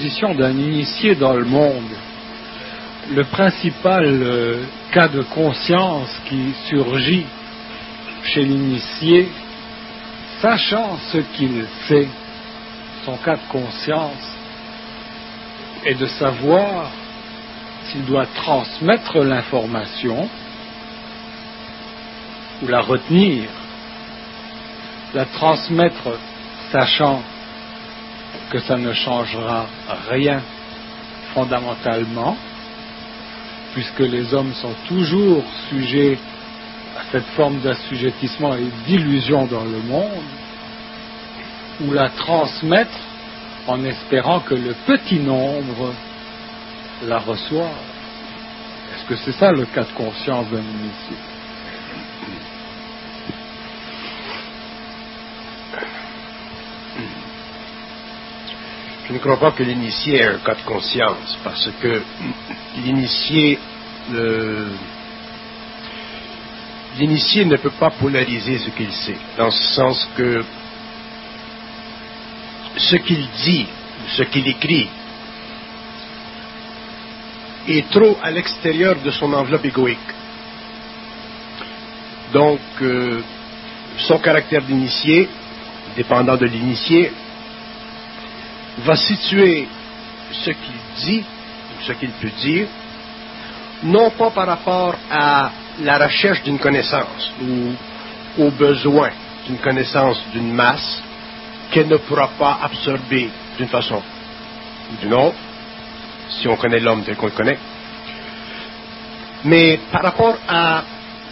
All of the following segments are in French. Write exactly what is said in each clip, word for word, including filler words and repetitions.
position d'un initié dans le monde, le principal euh, cas de conscience qui surgit chez l'initié, sachant ce qu'il sait, son cas de conscience, est de savoir s'il doit transmettre l'information ou la retenir. La transmettre sachant que ça ne changera rien fondamentalement, puisque les hommes sont toujours sujets à cette forme d'assujettissement et d'illusion dans le monde, ou la transmettre en espérant que le petit nombre la reçoive. Est-ce que c'est ça le cas de conscience d'un initié? Je ne crois pas que l'initié ait un cas de conscience, parce que l'initié, euh, l'initié ne peut pas polariser ce qu'il sait, dans ce sens que ce qu'il dit, ce qu'il écrit, est trop à l'extérieur de son enveloppe égoïque. Donc, euh, son caractère d'initié, dépendant de l'initié, va situer ce qu'il dit, ou ce qu'il peut dire, non pas par rapport à la recherche d'une connaissance, ou au besoin d'une connaissance d'une masse qu'elle ne pourra pas absorber d'une façon ou d'une autre, si on connaît l'homme tel qu'on le connaît, mais par rapport à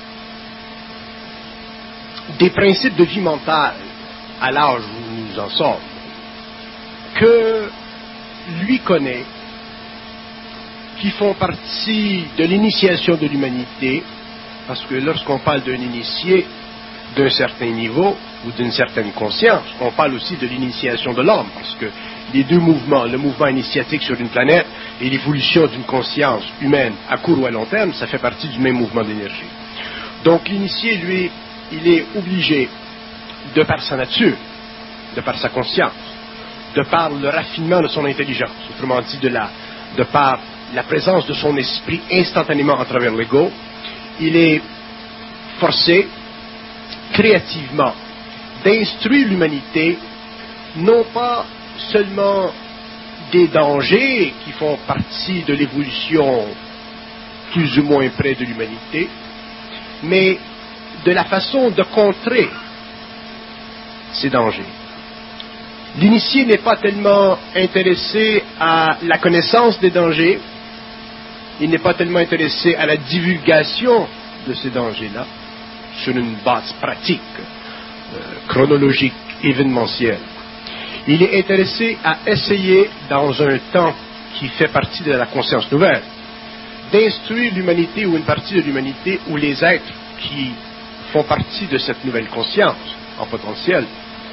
des principes de vie mentale à l'âge où nous en sommes, que lui connaît, qui font partie de l'initiation de l'humanité, parce que lorsqu'on parle d'un initié d'un certain niveau ou d'une certaine conscience, on parle aussi de l'initiation de l'homme, parce que les deux mouvements, le mouvement initiatique sur une planète et l'évolution d'une conscience humaine à court ou à long terme, ça fait partie du même mouvement d'énergie. Donc l'initié, lui, il est obligé, de par sa nature, de par sa conscience, de par le raffinement de son intelligence, autrement dit, de, la, de par la présence de son esprit instantanément à travers l'ego, il est forcé, créativement, d'instruire l'humanité, non pas seulement des dangers qui font partie de l'évolution plus ou moins près de l'humanité, mais de la façon de contrer ces dangers. L'initié n'est pas tellement intéressé à la connaissance des dangers, il n'est pas tellement intéressé à la divulgation de ces dangers-là, sur une base pratique, euh, chronologique, événementielle. Il est intéressé à essayer, dans un temps qui fait partie de la conscience nouvelle, d'instruire l'humanité ou une partie de l'humanité ou les êtres qui font partie de cette nouvelle conscience en potentiel,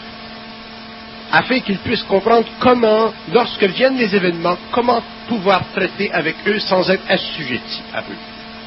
afin qu'ils puissent comprendre comment, lorsque viennent les événements, comment pouvoir traiter avec eux sans être assujettis à eux.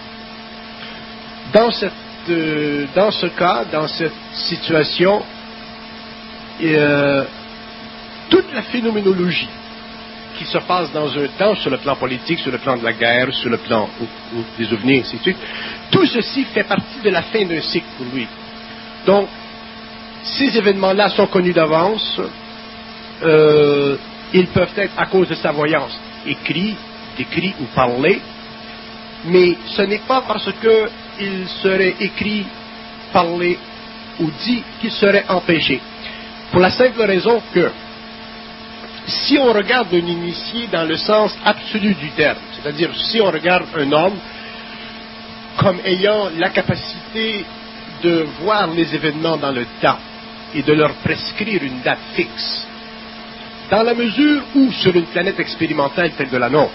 Dans, cette, euh, dans ce cas, dans cette situation, euh, toute la phénoménologie qui se passe dans un temps, sur le plan politique, sur le plan de la guerre, sur le plan ou, ou des souvenirs, ainsi de suite, tout ceci fait partie de la fin d'un cycle pour lui. Donc, ces événements-là sont connus d'avance. Euh, ils peuvent être, à cause de sa voyance, écrits, décrits ou parlés, mais ce n'est pas parce qu'ils seraient écrits, parlés ou dits qu'ils seraient empêchés. Pour la simple raison que, si on regarde un initié dans le sens absolu du terme, c'est-à-dire si on regarde un homme comme ayant la capacité de voir les événements dans le temps et de leur prescrire une date fixe, dans la mesure où, sur une planète expérimentale telle que la nôtre,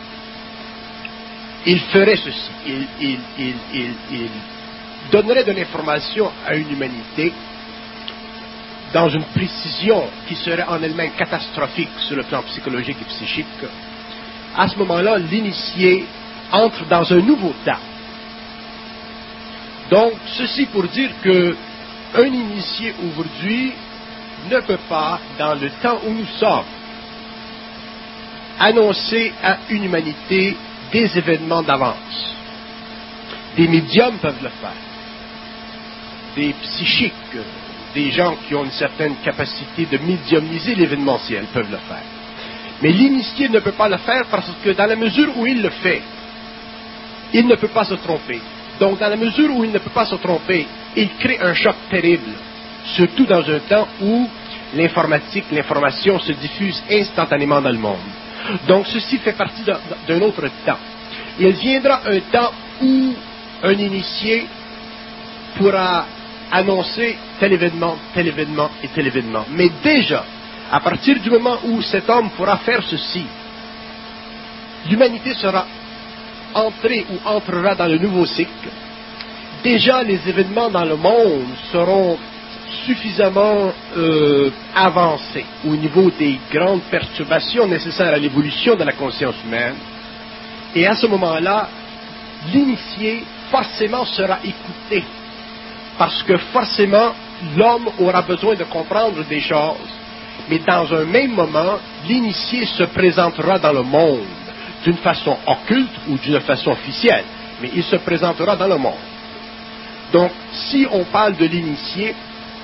il ferait ceci, il, il, il, il, il donnerait de l'information à une humanité dans une précision qui serait en elle-même catastrophique sur le plan psychologique et psychique. À ce moment-là, l'initié entre dans un nouveau temps. Donc, ceci pour dire que un initié aujourd'hui ne peut pas, dans le temps où nous sommes, annoncer à une humanité des événements d'avance. Des médiums peuvent le faire. Des psychiques, des gens qui ont une certaine capacité de médiumniser l'événementiel peuvent le faire. Mais l'initié ne peut pas le faire parce que dans la mesure où il le fait, il ne peut pas se tromper. Donc, dans la mesure où il ne peut pas se tromper, il crée un choc terrible, surtout dans un temps où l'informatique, l'information se diffuse instantanément dans le monde. Donc, ceci fait partie d'un autre temps. Il viendra un temps où un initié pourra annoncer tel événement, tel événement et tel événement. Mais déjà, à partir du moment où cet homme pourra faire ceci, l'humanité sera entrée ou entrera dans le nouveau cycle. Déjà, les événements dans le monde seront suffisamment euh, avancés au niveau des grandes perturbations nécessaires à l'évolution de la conscience humaine. Et à ce moment-là, l'initié forcément sera écouté. Parce que forcément, l'homme aura besoin de comprendre des choses. Mais dans un même moment, l'initié se présentera dans le monde d'une façon occulte ou d'une façon officielle. Mais il se présentera dans le monde. Donc, si on parle de l'initié,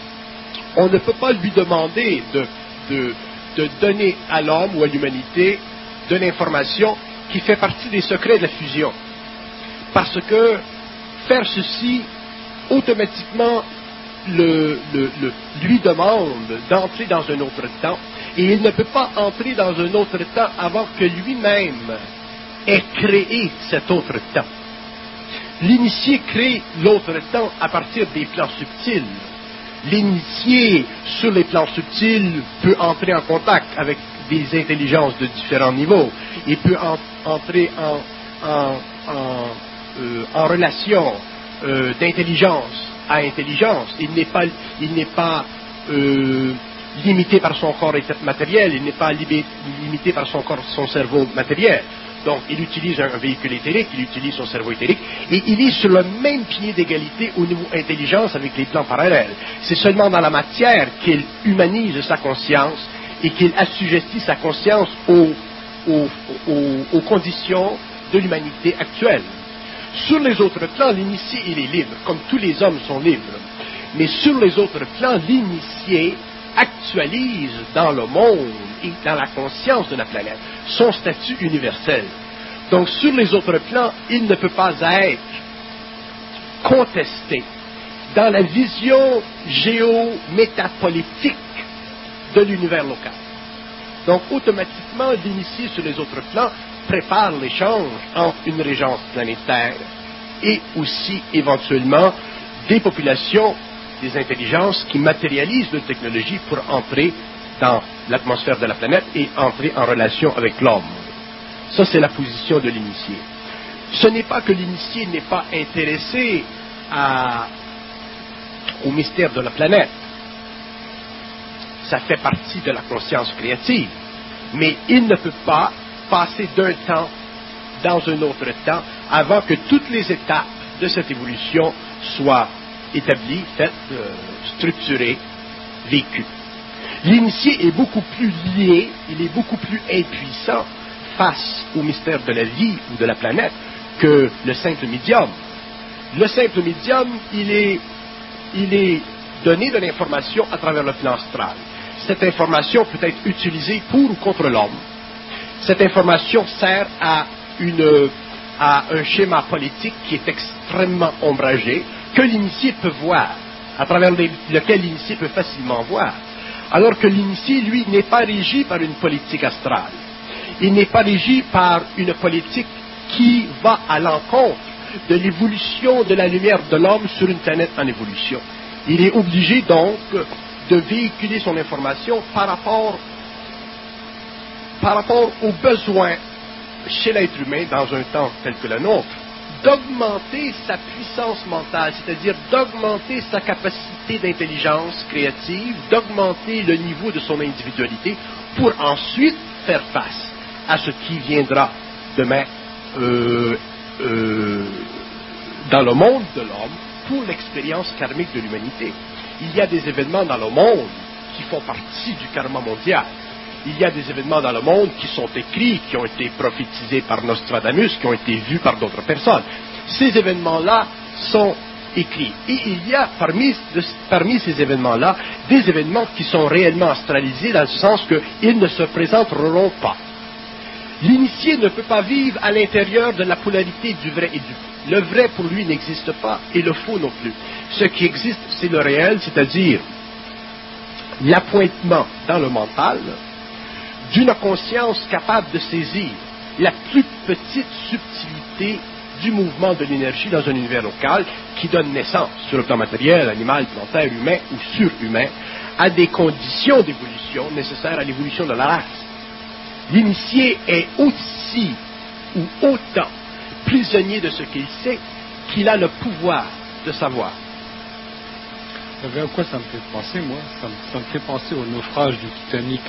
on ne peut pas lui demander de, de, de donner à l'homme ou à l'humanité de l'information qui fait partie des secrets de la fusion. Parce que faire ceci, automatiquement, le, le, le, lui demande d'entrer dans un autre temps, et il ne peut pas entrer dans un autre temps avant que lui-même ait créé cet autre temps. L'initié crée l'autre temps à partir des plans subtils. L'initié, sur les plans subtils, peut entrer en contact avec des intelligences de différents niveaux. Il peut en, entrer en, en, en, euh, en relation euh, d'intelligence à intelligence. Il n'est pas, il n'est pas euh, limité par son corps matériel, il n'est pas limité par son corps, son cerveau matériel. Donc, il utilise un véhicule éthérique, il utilise son cerveau éthérique, et il est sur le même pied d'égalité au niveau intelligence avec les plans parallèles. C'est seulement dans la matière qu'il humanise sa conscience et qu'il assujettit sa conscience aux, aux, aux, aux conditions de l'humanité actuelle. Sur les autres plans, l'initié, il est libre, comme tous les hommes sont libres. Mais sur les autres plans, l'initié actualise dans le monde et dans la conscience de la planète son statut universel. Donc, sur les autres plans, il ne peut pas être contesté dans la vision géométapolitique de l'univers local. Donc, automatiquement, l'initié sur les autres plans prépare l'échange entre une régence planétaire et aussi, éventuellement, des populations, des intelligences qui matérialisent leur technologie pour entrer dans l'atmosphère de la planète et entrer en relation avec l'homme. Ça, c'est la position de l'initié. Ce n'est pas que l'initié n'est pas intéressé à, au mystère de la planète. Ça fait partie de la conscience créative. Mais il ne peut pas passer d'un temps dans un autre temps avant que toutes les étapes de cette évolution soient établies, faites, euh, structurées, vécues. L'initié est beaucoup plus lié, il est beaucoup plus impuissant face au mystère de la vie ou de la planète que le simple médium. Le simple médium, il est, il est donné de l'information à travers le plan astral. Cette information peut être utilisée pour ou contre l'homme. Cette information sert à, une, à un schéma politique qui est extrêmement ombragé, que l'initié peut voir, à travers les, lequel l'initié peut facilement voir. Alors que l'initié, lui, n'est pas régi par une politique astrale. Il n'est pas régi par une politique qui va à l'encontre de l'évolution de la lumière de l'homme sur une planète en évolution. Il est obligé donc de véhiculer son information par rapport, par rapport aux besoins chez l'être humain dans un temps tel que le nôtre, d'augmenter sa puissance mentale, c'est-à-dire d'augmenter sa capacité d'intelligence créative, d'augmenter le niveau de son individualité pour ensuite faire face à ce qui viendra demain euh, euh, dans le monde de l'homme pour l'expérience karmique de l'humanité. Il y a des événements dans le monde qui font partie du karma mondial. il y a des événements dans le monde qui sont écrits, qui ont été prophétisés par Nostradamus, qui ont été vus par d'autres personnes. Ces événements-là sont écrits. Et il y a parmi, de, parmi ces événements-là des événements qui sont réellement astralisés dans le sens qu'ils ne se présenteront pas. L'initié ne peut pas vivre à l'intérieur de la polarité du vrai et du faux. Le vrai pour lui n'existe pas et le faux non plus. Ce qui existe, c'est le réel, c'est-à-dire l'appointement dans le mental d'une conscience capable de saisir la plus petite subtilité du mouvement de l'énergie dans un univers local qui donne naissance, sur le plan matériel, animal, plantaire, humain ou surhumain, à des conditions d'évolution nécessaires à l'évolution de la race. L'initié est aussi ou autant prisonnier de ce qu'il sait qu'il a le pouvoir de savoir. Vous savez à quoi ça me fait penser, moi ça me, ça me fait penser au naufrage du Titanic.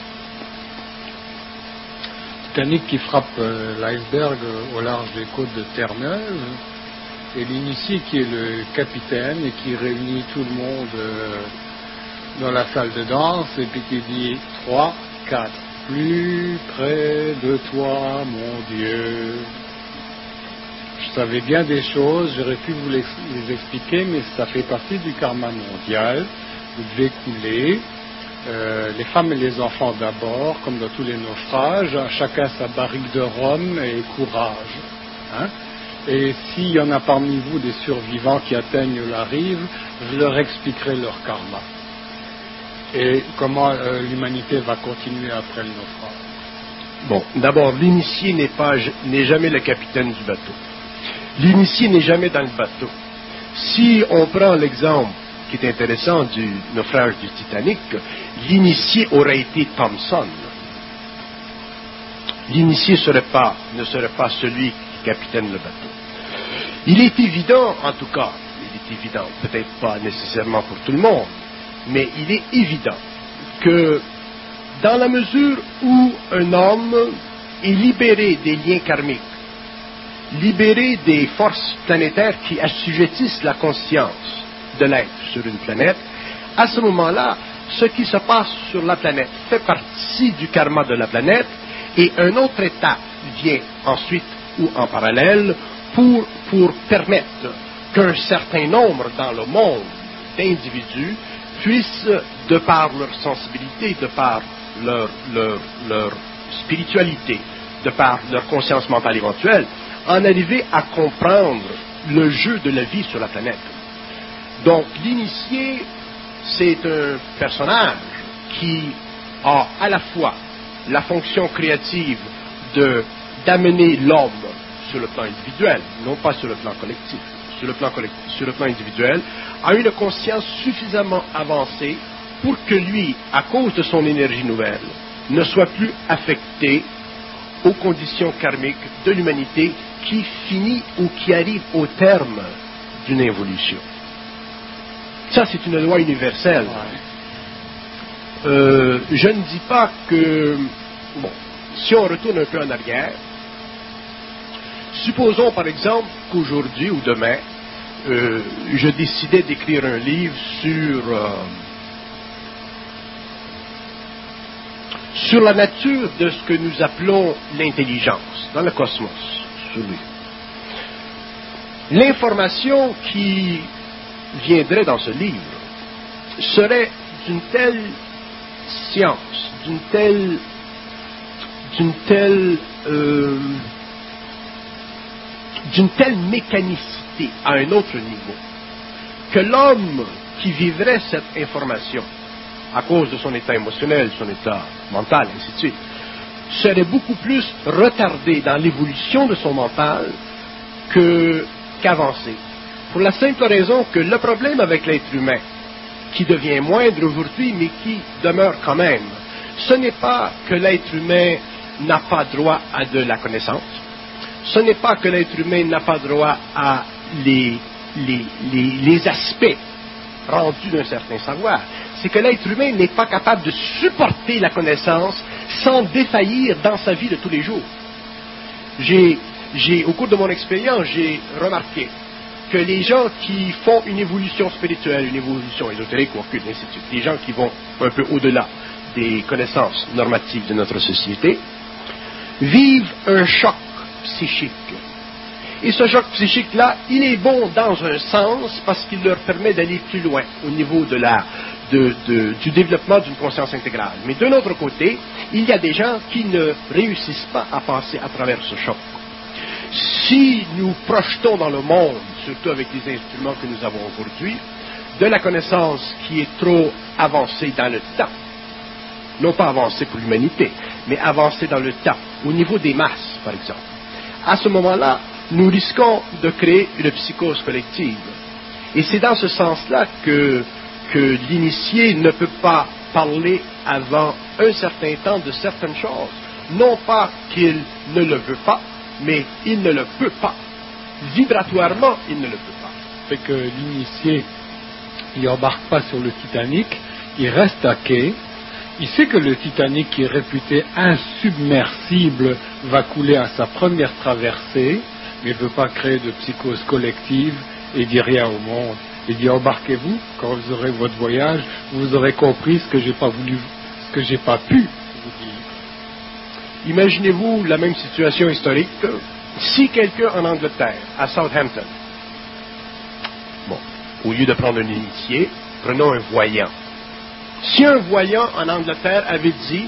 Titanic qui frappe euh, l'iceberg euh, au large des côtes de Terre-Neuve, et l'initié qui est le capitaine et qui réunit tout le monde euh, dans la salle de danse, et puis qui dit trois, quatre, plus près de toi, mon Dieu. Je savais bien des choses, j'aurais pu vous les, les expliquer, mais ça fait partie du karma mondial. Vous devez couler, euh, les femmes et les enfants d'abord, comme dans tous les naufrages, chacun sa barrique de rhum et courage. Hein? Et s'il y en a parmi vous des survivants qui atteignent la rive, je leur expliquerai leur karma. Et comment euh, l'humanité va continuer après le naufrage. Bon, d'abord, l'initié n'est pas, n'est jamais le capitaine du bateau. L'initié n'est jamais dans le bateau. Si on prend l'exemple qui est intéressant du naufrage du Titanic, l'initié aurait été Thompson. L'initié serait pas, ne serait pas celui qui capitaine le bateau. Il est évident, en tout cas, il est évident, peut-être pas nécessairement pour tout le monde, mais il est évident que dans la mesure où un homme est libéré des liens karmiques, libéré des forces planétaires qui assujettissent la conscience de l'être sur une planète, à ce moment-là, ce qui se passe sur la planète fait partie du karma de la planète, et un autre état vient ensuite ou en parallèle pour, pour permettre qu'un certain nombre dans le monde d'individus puissent, de par leur sensibilité, de par leur, leur, leur spiritualité, de par leur conscience mentale éventuelle, en arriver à comprendre le jeu de la vie sur la planète. Donc, l'initié, c'est un personnage qui a à la fois la fonction créative de, d'amener l'homme sur le plan individuel, non pas sur le plan collectif, sur le plan, collectif, sur le plan individuel, a une conscience suffisamment avancée pour que lui, à cause de son énergie nouvelle, ne soit plus affecté aux conditions karmiques de l'humanité qui finit ou qui arrive au terme d'une évolution. Ça, c'est une loi universelle. Euh, je ne dis pas que... Bon, si on retourne un peu en arrière, supposons par exemple qu'aujourd'hui ou demain, euh, je décidais d'écrire un livre sur... Euh, sur la nature de ce que nous appelons l'intelligence dans le cosmos, sur lui. L'information qui viendrait dans ce livre serait d'une telle science, d'une telle, d'une telle, euh, d'une telle mécanicité à un autre niveau, que l'homme qui vivrait cette information, à cause de son état émotionnel, son état mental, ainsi de suite, serait beaucoup plus retardé dans l'évolution de son mental que, qu'avancé. Pour la simple raison que le problème avec l'être humain, qui devient moindre aujourd'hui, mais qui demeure quand même, ce n'est pas que l'être humain n'a pas droit à de la connaissance, ce n'est pas que l'être humain n'a pas droit à les, les, les, les aspects rendus d'un certain savoir, c'est que l'être humain n'est pas capable de supporter la connaissance sans défaillir dans sa vie de tous les jours. J'ai, j'ai, au cours de mon expérience, j'ai remarqué que les gens qui font une évolution spirituelle, une évolution ésotérique ou occulte, ainsi de suite, les gens qui vont un peu au-delà des connaissances normatives de notre société, vivent un choc psychique. Et ce choc psychique-là, il est bon dans un sens parce qu'il leur permet d'aller plus loin au niveau de la, de, de, du développement d'une conscience intégrale. Mais d'un autre côté, il y a des gens qui ne réussissent pas à passer à travers ce choc. Si nous projetons dans le monde, surtout avec les instruments que nous avons aujourd'hui, de la connaissance qui est trop avancée dans le temps, non pas avancée pour l'humanité, mais avancée dans le temps, au niveau des masses, par exemple, à ce moment-là, nous risquons de créer une psychose collective. Et c'est dans ce sens-là que, que l'initié ne peut pas parler avant un certain temps de certaines choses. Non pas qu'il ne le veut pas, mais il ne le peut pas. Vibratoirement, il ne le peut pas. Fait que l'initié, il n'embarque pas sur le Titanic, il reste à quai. Il sait que le Titanic, qui est réputé insubmersible, va couler à sa première traversée, mais il ne veut pas créer de psychose collective et dit rien au monde. Il dit embarquez-vous, quand vous aurez votre voyage, vous aurez compris ce que j'ai pas voulu, ce que j'ai pas pu vous dire. Imaginez-vous la même situation historique si quelqu'un en Angleterre, à Southampton, bon, au lieu de prendre un initié, prenons un voyant. Si un voyant en Angleterre avait dit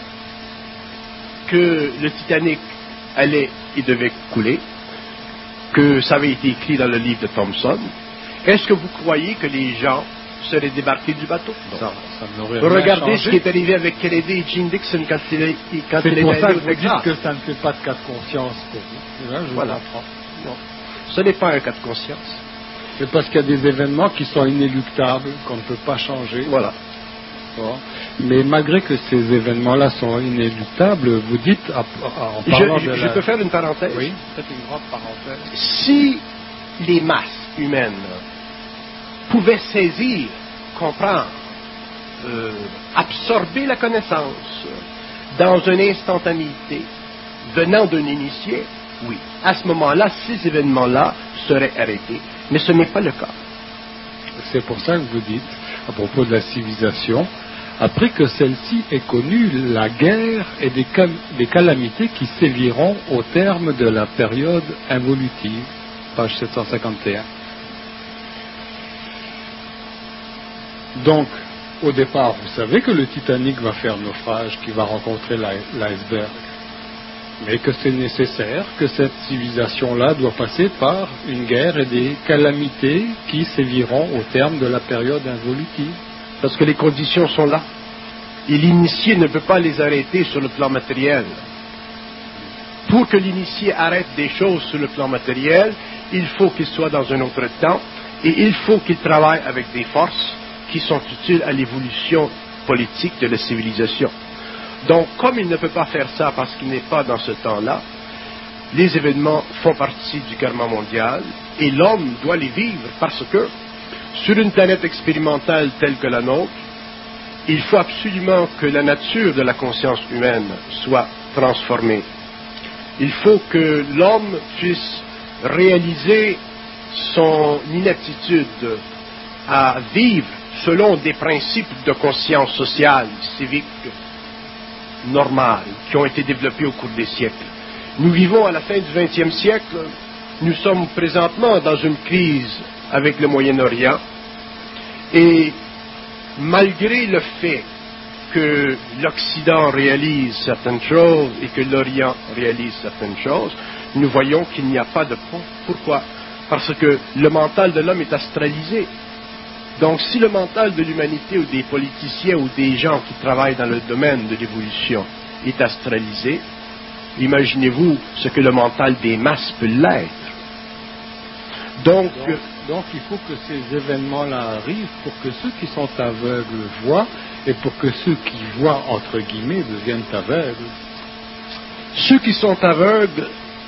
que le Titanic allait et devait couler, que ça avait été écrit dans le livre de Thomson, est-ce que vous croyez que les gens seraient débarqués du bateau? Non. Ça, ça n'aurait rien Regardez changé. Ce qui est arrivé avec Kennedy et Jim Dixon quand il est, quand C'est il est pour allé ça que au vous dites Texas. que ça ne fait pas de cas de conscience pour vous. Là, je Voilà. vous comprends. Non. Ce n'est pas un cas de conscience. C'est parce qu'il y a des événements qui sont inéluctables, qu'on ne peut pas changer. Voilà. Bon. Mais malgré que ces événements-là sont inéluctables, vous dites, à- à- en Je, parlant je- de je la... peux faire une parenthèse? Oui, c'est une grande parenthèse. Si les masses humaines pouvaient saisir, comprendre, euh, absorber la connaissance dans une instantanéité venant d'un initié, oui. À ce moment-là, ces événements-là seraient arrêtés. Mais ce n'est pas le cas. C'est pour ça que vous dites, à propos de la civilisation, après que celle-ci ait connu la guerre et des, cal- des calamités qui séviront au terme de la période involutive, page sept cent cinquante et un. Donc, au départ, vous savez que le Titanic va faire naufrage, qu'il va rencontrer l'i- l'iceberg, mais que c'est nécessaire, que cette civilisation-là doit passer par une guerre et des calamités qui séviront au terme de la période involutive. Parce que les conditions sont là. Et l'initié ne peut pas les arrêter sur le plan matériel. Pour que l'initié arrête des choses sur le plan matériel, il faut qu'il soit dans un autre temps et il faut qu'il travaille avec des forces qui sont utiles à l'évolution politique de la civilisation. Donc, comme il ne peut pas faire ça parce qu'il n'est pas dans ce temps-là, les événements font partie du karma mondial et l'homme doit les vivre parce que, sur une planète expérimentale telle que la nôtre, il faut absolument que la nature de la conscience humaine soit transformée. Il faut que l'homme puisse réaliser son inaptitude à vivre selon des principes de conscience sociale, civique, normale, qui ont été développés au cours des siècles. Nous vivons à la fin du vingtième siècle, nous sommes présentement dans une crise avec le Moyen-Orient, et malgré le fait que l'Occident réalise certaines choses et que l'Orient réalise certaines choses, nous voyons qu'il n'y a pas de pont. Pourquoi? Parce que le mental de l'homme est astralisé. Donc, si le mental de l'humanité ou des politiciens ou des gens qui travaillent dans le domaine de l'évolution est astralisé, imaginez-vous ce que le mental des masses peut l'être. Donc, Donc, donc, il faut que ces événements-là arrivent pour que ceux qui sont aveugles voient et pour que ceux qui voient, entre guillemets, deviennent aveugles. ceux qui sont aveugles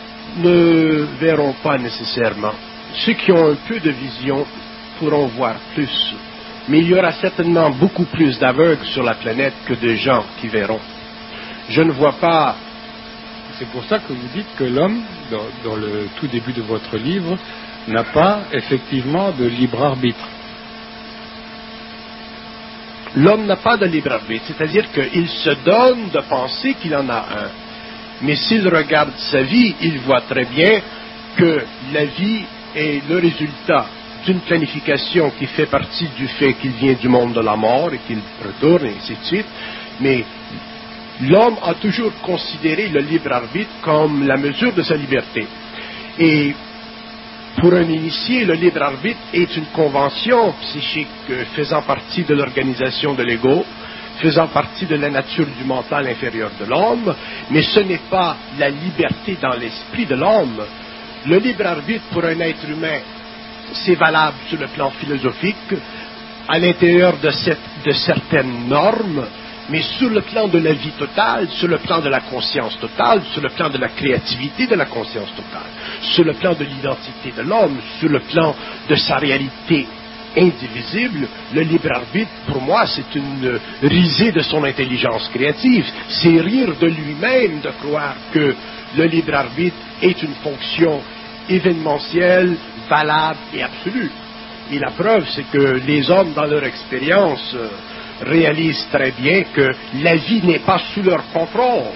ne verront pas nécessairement. Ceux qui ont un peu de vision pourront voir plus. Mais il y aura certainement beaucoup plus d'aveugles sur la planète que de gens qui verront. Je ne vois pas... C'est pour ça que vous dites que l'homme, dans, dans le tout début de votre livre, n'a pas effectivement de libre arbitre. l'homme n'a pas de libre arbitre, c'est-à-dire qu'il se donne de penser qu'il en a un. Mais s'il regarde sa vie, il voit très bien que la vie est le résultat d'une planification qui fait partie du fait qu'il vient du monde de la mort et qu'il retourne, et ainsi de suite. Mais l'homme a toujours considéré le libre arbitre comme la mesure de sa liberté. Et pour un initié, le libre arbitre est une convention psychique faisant partie de l'organisation de l'ego, faisant partie de la nature du mental inférieur de l'homme, mais ce n'est pas la liberté dans l'esprit de l'homme. Le libre arbitre pour un être humain, c'est valable sur le plan philosophique, à l'intérieur de, cette, de certaines normes, mais sur le plan de la vie totale, sur le plan de la conscience totale, sur le plan de la créativité de la conscience totale, sur le plan de l'identité de l'homme, sur le plan de sa réalité indivisible, le libre arbitre, pour moi, c'est une risée de son intelligence créative. C'est rire de lui-même de croire que le libre arbitre est une fonction événementielle, valable et absolue. Et la preuve, c'est que les hommes, dans leur expérience, euh, réalisent très bien que la vie n'est pas sous leur contrôle.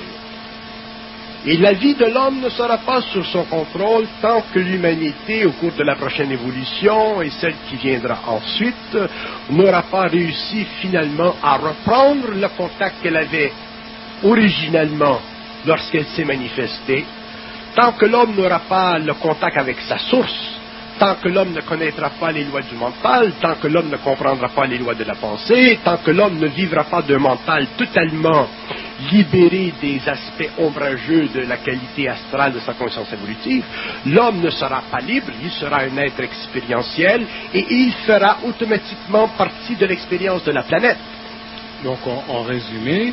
Et la vie de l'homme ne sera pas sous son contrôle tant que l'humanité, au cours de la prochaine évolution et celle qui viendra ensuite, n'aura pas réussi finalement à reprendre le contact qu'elle avait originellement lorsqu'elle s'est manifestée. Tant que l'homme n'aura pas le contact avec sa source, tant que l'homme ne connaîtra pas les lois du mental, tant que l'homme ne comprendra pas les lois de la pensée, tant que l'homme ne vivra pas d'un mental totalement libéré des aspects ombrageux de la qualité astrale de sa conscience évolutive, l'homme ne sera pas libre, il sera un être expérientiel et il fera automatiquement partie de l'expérience de la planète. Donc, en, en résumé,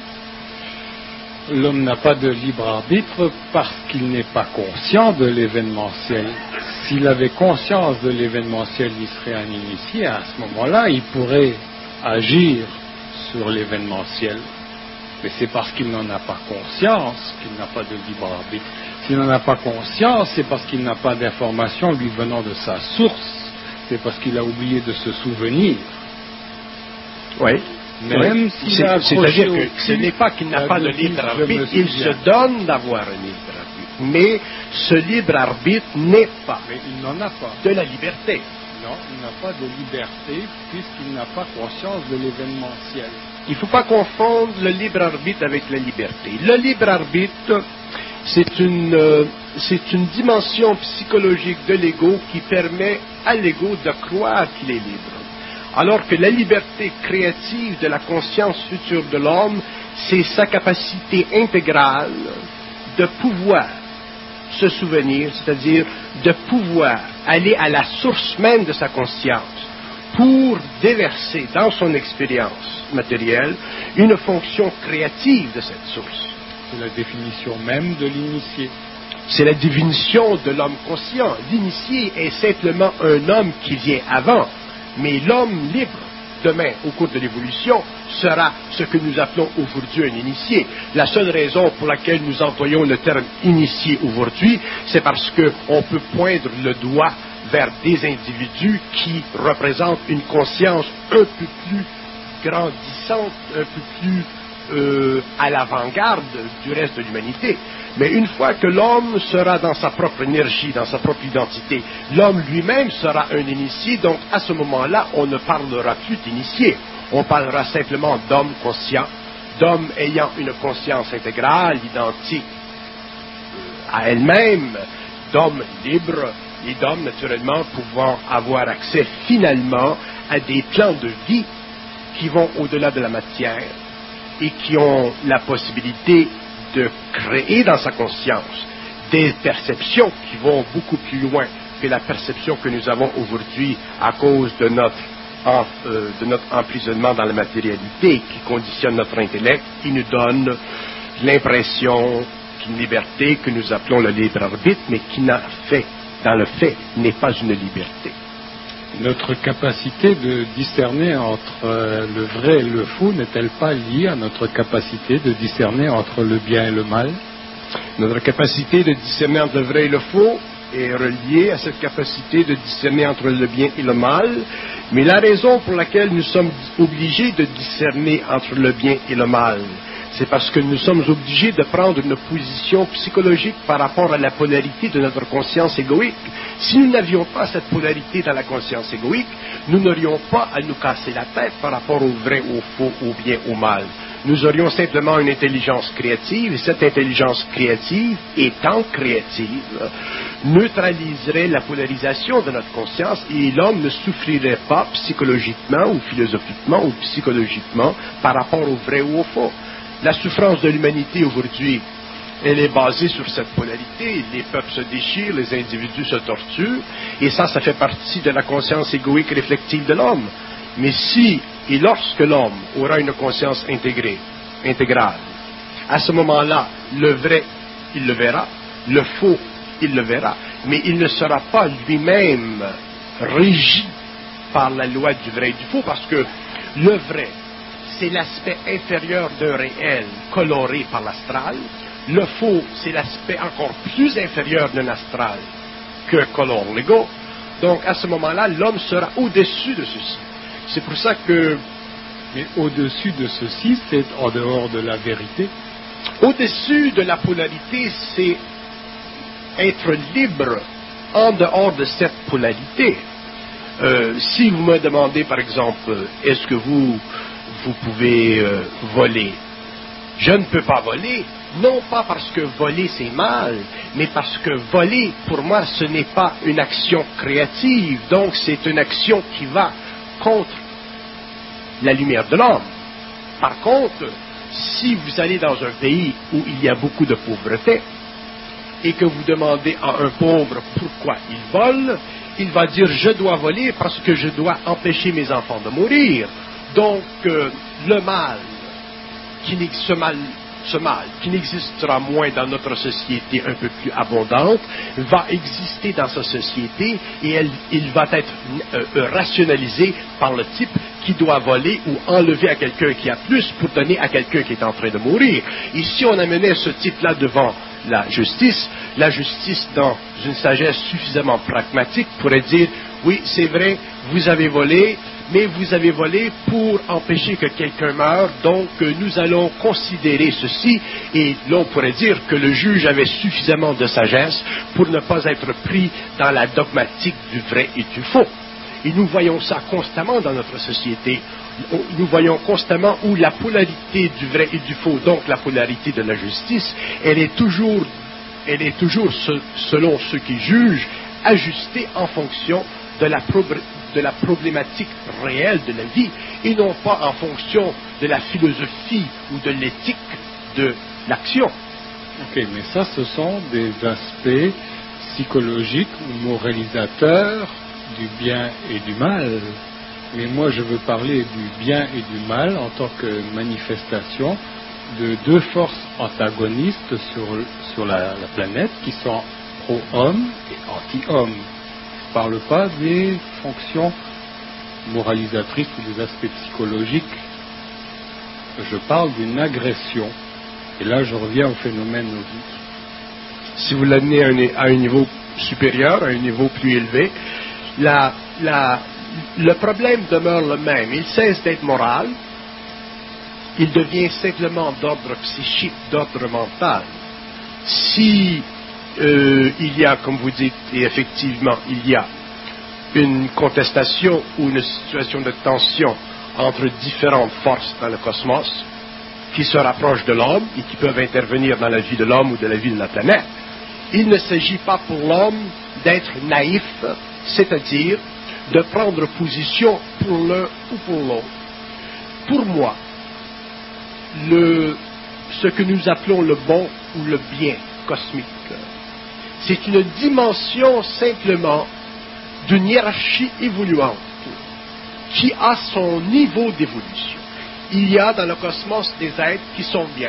l'homme n'a pas de libre arbitre parce qu'il n'est pas conscient de l'événementiel. S'il avait conscience de l'événementiel, il serait un initié. À ce moment-là, il pourrait agir sur l'événementiel. Mais c'est parce qu'il n'en a pas conscience qu'il n'a pas de libre arbitre. S'il n'en a pas conscience, c'est parce qu'il n'a pas d'information lui venant de sa source. C'est parce qu'il a oublié de se souvenir. Oui. Même oui. s'il c'est, a C'est-à-dire que cul, ce n'est pas qu'il n'a pas de libre arbitre, il se donne d'avoir un libre arbitre. Mais ce libre arbitre n'est pas Mais il n'en a pas. de la liberté. Non, il n'a pas de liberté puisqu'il n'a pas conscience de l'événementiel. Il ne faut pas confondre le libre arbitre avec la liberté. Le libre arbitre, c'est une, euh, c'est une dimension psychologique de l'ego qui permet à l'ego de croire qu'il est libre. Alors que la liberté créative de la conscience future de l'homme, c'est sa capacité intégrale de pouvoir se souvenir, c'est-à-dire de pouvoir aller à la source même de sa conscience pour déverser dans son expérience matérielle une fonction créative de cette source. C'est la définition même de l'initié. C'est la définition de l'homme conscient. L'initié est simplement un homme qui vient avant, mais l'homme libre, demain, au cours de l'évolution, sera ce que nous appelons aujourd'hui un initié. La seule raison pour laquelle nous employons le terme initié aujourd'hui, c'est parce qu'on peut poindre le doigt vers des individus qui représentent une conscience un peu plus grandissante, un peu plus euh, à l'avant-garde du reste de l'humanité. Mais une fois que l'homme sera dans sa propre énergie, dans sa propre identité, l'homme lui-même sera un initié, donc à ce moment-là, on ne parlera plus d'initié. On parlera simplement d'homme conscient, d'homme ayant une conscience intégrale, identique à elle-même, d'homme libre et d'homme naturellement pouvant avoir accès finalement à des plans de vie qui vont au-delà de la matière et qui ont la possibilité de créer dans sa conscience des perceptions qui vont beaucoup plus loin que la perception que nous avons aujourd'hui à cause de notre, en, euh, de notre emprisonnement dans la matérialité qui conditionne notre intellect, qui nous donne l'impression d'une liberté que nous appelons le libre arbitre, mais qui n'a fait, dans le fait, n'est pas une liberté. Notre capacité de discerner entre le vrai et le faux n'est-elle pas liée à notre capacité de discerner entre le bien et le mal? Notre capacité de discerner entre le vrai et le faux est reliée à cette capacité de discerner entre le bien et le mal, Mais la raison pour laquelle nous sommes obligés de discerner entre le bien et le mal, c'est parce que nous sommes obligés de prendre une position psychologique par rapport à la polarité de notre conscience égoïque. Si nous n'avions pas cette polarité dans la conscience égoïque, nous n'aurions pas à nous casser la tête par rapport au vrai, au faux, au bien, au mal. Nous aurions simplement une intelligence créative, et cette intelligence créative, étant créative, neutraliserait la polarisation de notre conscience et l'homme ne souffrirait pas psychologiquement ou philosophiquement ou psychologiquement par rapport au vrai ou au faux. La souffrance de l'humanité aujourd'hui, elle est basée sur cette polarité. Les peuples se déchirent, les individus se torturent, et ça, ça fait partie de la conscience égoïque réflexive de l'homme. Mais si et lorsque l'homme aura une conscience intégrée, intégrale, à ce moment-là, le vrai, il le verra, le faux, il le verra, mais il ne sera pas lui-même régi par la loi du vrai et du faux, parce que le vrai, c'est l'aspect inférieur d'un réel coloré par l'astral. Le faux, c'est l'aspect encore plus inférieur d'un astral que colore l'ego. Donc, à ce moment-là, l'homme sera au-dessus de ceci. C'est pour ça que... Mais au-dessus de ceci, c'est en dehors de la vérité. Au-dessus de la polarité, c'est être libre en dehors de cette polarité. Euh, si vous me demandez, par exemple, est-ce que vous... vous pouvez euh, voler. Je ne peux pas voler, non pas parce que voler c'est mal, mais parce que voler, pour moi, ce n'est pas une action créative, donc c'est une action qui va contre la lumière de l'homme. Par contre, si vous allez dans un pays où il y a beaucoup de pauvreté, et que vous demandez à un pauvre pourquoi il vole, il va dire « je dois voler parce que je dois empêcher mes enfants de mourir ». Donc, euh, le mal, qui ce mal, ce mal, qui n'existera moins dans notre société un peu plus abondante, va exister dans sa société et elle, il va être euh, rationalisé par le type qui doit voler ou enlever à quelqu'un qui a plus pour donner à quelqu'un qui est en train de mourir. Et si on amenait ce type-là devant la justice, la justice, dans une sagesse suffisamment pragmatique, pourrait dire « oui, c'est vrai, vous avez volé, mais vous avez volé pour empêcher que quelqu'un meure, donc nous allons considérer ceci, et là on pourrait dire que le juge avait suffisamment de sagesse pour ne pas être pris dans la dogmatique du vrai et du faux. » Et nous voyons ça constamment dans notre société. Nous voyons constamment où la polarité du vrai et du faux, donc la polarité de la justice, elle est toujours, elle est toujours selon ceux qui jugent, ajustée en fonction de la probabilité de la problématique réelle de la vie et non pas en fonction de la philosophie ou de l'éthique de l'action. Ok, mais ça, ce sont des aspects psychologiques ou moralisateurs du bien et du mal. Mais moi, je veux parler du bien et du mal en tant que manifestation de deux forces antagonistes sur, sur la, la planète qui sont pro-homme et anti-homme. Je ne parle pas des fonctions moralisatrices ou des aspects psychologiques. Je parle d'une agression. Et là, je reviens au phénomène ovique. Si vous l'amenez à un niveau supérieur, à un niveau plus élevé, la, la, le problème demeure le même. Il cesse d'être moral. Il devient simplement d'ordre psychique, d'ordre mental. Si Euh, il y a, comme vous dites, et effectivement, il y a une contestation ou une situation de tension entre différentes forces dans le cosmos qui se rapprochent de l'homme et qui peuvent intervenir dans la vie de l'homme ou de la vie de la planète. Il ne s'agit pas pour l'homme d'être naïf, c'est-à-dire de prendre position pour l'un ou pour l'autre. Pour moi, le, ce que nous appelons le bon ou le bien cosmique, c'est une dimension simplement d'une hiérarchie évoluante qui a son niveau d'évolution. Il y a dans le cosmos des êtres qui sont bien,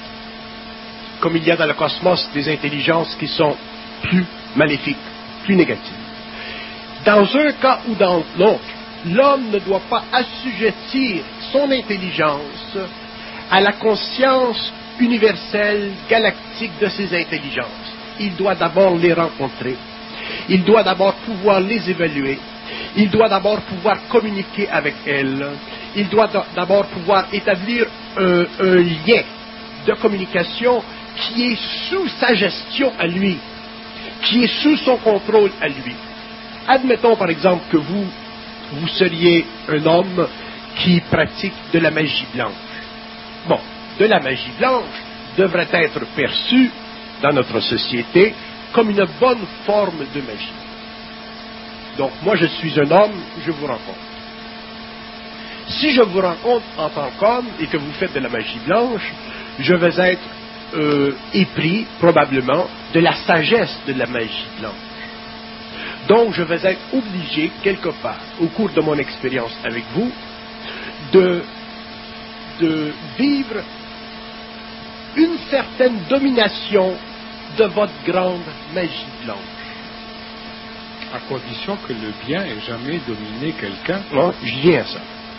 comme il y a dans le cosmos des intelligences qui sont plus maléfiques, plus négatives. Dans un cas ou dans l'autre, l'homme ne doit pas assujettir son intelligence à la conscience universelle, galactique de ses intelligences. Il doit d'abord les rencontrer. Il doit d'abord pouvoir les évaluer. il doit d'abord pouvoir communiquer avec elle. Il doit d'abord pouvoir établir un, un lien de communication qui est sous sa gestion à lui, qui est sous son contrôle à lui. Admettons par exemple que vous, vous seriez un homme qui pratique de la magie blanche. Bon, de la magie blanche devrait être perçue dans notre société comme une bonne forme de magie. Donc moi je suis un homme, je vous rencontre. Si je vous rencontre en tant qu'homme et que vous faites de la magie blanche, je vais être euh, épris probablement de la sagesse de la magie blanche. Donc je vais être obligé quelque part au cours de mon expérience avec vous de, de vivre une certaine domination de votre grande magie blanche. À condition que le bien ait jamais dominé quelqu'un. Non, je viens à ça.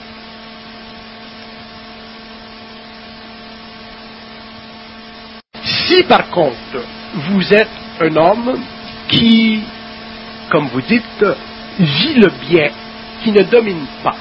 Si par contre, vous êtes un homme qui, comme vous dites, vit le bien, qui ne domine pas,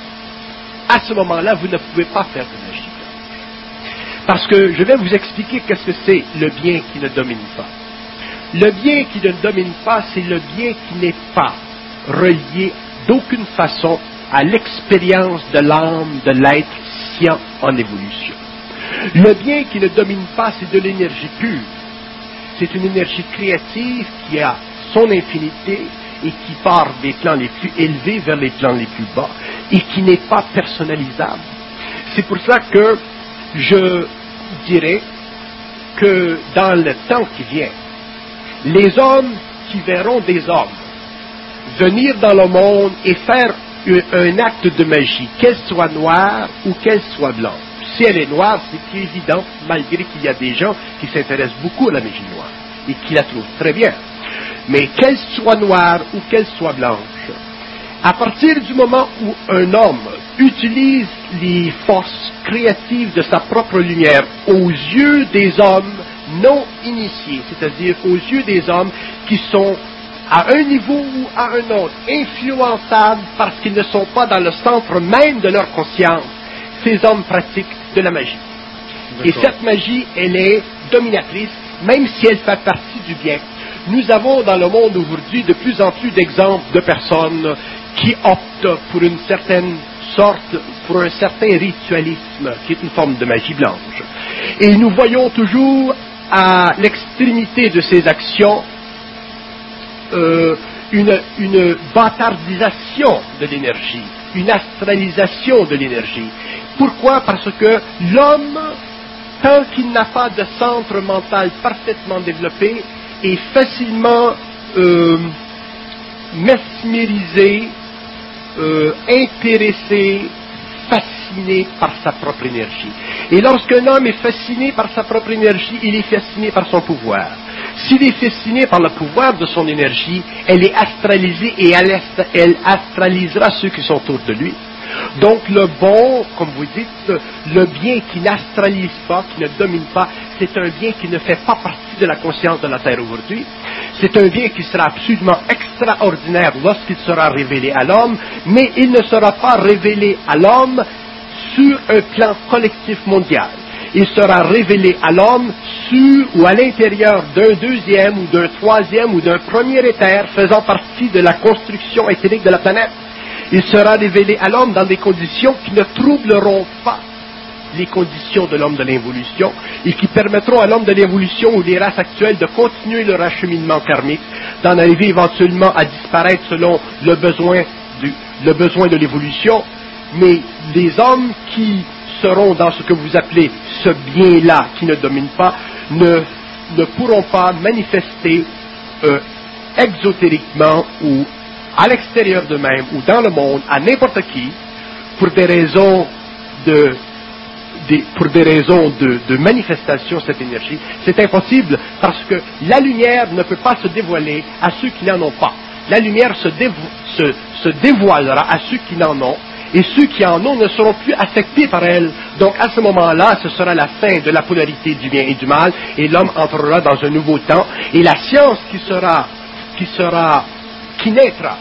à ce moment-là, vous ne pouvez pas faire de magie blanche. Parce que je vais vous expliquer qu'est-ce que c'est le bien qui ne domine pas. Le bien qui ne domine pas, c'est le bien qui n'est pas relié d'aucune façon à l'expérience de l'âme de l'être sciant en évolution. Le bien qui ne domine pas, c'est de l'énergie pure. C'est une énergie créative qui a son infinité et qui part des plans les plus élevés vers les plans les plus bas et qui n'est pas personnalisable. C'est pour ça que je dirais que dans le temps qui vient, les hommes qui verront des hommes venir dans le monde et faire un acte de magie, qu'elle soit noire ou qu'elle soit blanche. Si elle est noire, c'est plus évident, malgré qu'il y a des gens qui s'intéressent beaucoup à la magie noire et qui la trouvent très bien. Mais qu'elle soit noire ou qu'elle soit blanche, à partir du moment où un homme utilise les forces créatives de sa propre lumière aux yeux des hommes non initiés, c'est-à-dire aux yeux des hommes qui sont à un niveau ou à un autre influençables parce qu'ils ne sont pas dans le centre même de leur conscience, ces hommes pratiquent de la magie. D'accord. Et cette magie, elle est dominatrice, même si elle fait partie du bien. Nous avons dans le monde aujourd'hui de plus en plus d'exemples de personnes qui optent pour une certaine sorte, pour un certain ritualisme, qui est une forme de magie blanche. Et nous voyons toujours à l'extrémité de ces actions euh, une, une bâtardisation de l'énergie, une astralisation de l'énergie. Pourquoi? Parce que l'homme, tant qu'il n'a pas de centre mental parfaitement développé, est facilement euh, mesmérisé, euh, intéressé, fasciné par sa propre énergie. Et lorsqu'un homme est fasciné par sa propre énergie, il est fasciné par son pouvoir. S'il est fasciné par le pouvoir de son énergie, elle est astralisée et elle, elle astralisera ceux qui sont autour de lui. Donc le bon, comme vous dites, le bien qui n'astralise pas, qui ne domine pas, c'est un bien qui ne fait pas partie de la conscience de la Terre aujourd'hui. C'est un bien qui sera absolument extraordinaire lorsqu'il sera révélé à l'homme, mais il ne sera pas révélé à l'homme sur un plan collectif mondial. Il sera révélé à l'homme sur ou à l'intérieur d'un deuxième ou d'un troisième ou d'un premier éther faisant partie de la construction éthérique de la planète. Il sera révélé à l'homme dans des conditions qui ne troubleront pas les conditions de l'homme de l'évolution et qui permettront à l'homme de l'évolution ou des races actuelles de continuer leur acheminement karmique, d'en arriver éventuellement à disparaître selon le besoin, du, le besoin de l'évolution. Mais les hommes qui seront dans ce que vous appelez ce bien-là qui ne domine pas, ne, ne pourront pas manifester euh, exotériquement ou à l'extérieur d'eux-mêmes ou dans le monde, à n'importe qui, pour des raisons de, des, pour des raisons de, de manifestation de cette énergie. C'est impossible parce que la lumière ne peut pas se dévoiler à ceux qui n'en ont pas. La lumière se, dévo, se, se dévoilera à ceux qui n'en ont, et ceux qui en ont ne seront plus affectés par elle. Donc à ce moment-là, ce sera la fin de la polarité du bien et du mal, et l'homme entrera dans un nouveau temps, et la science qui sera, qui sera qui naîtra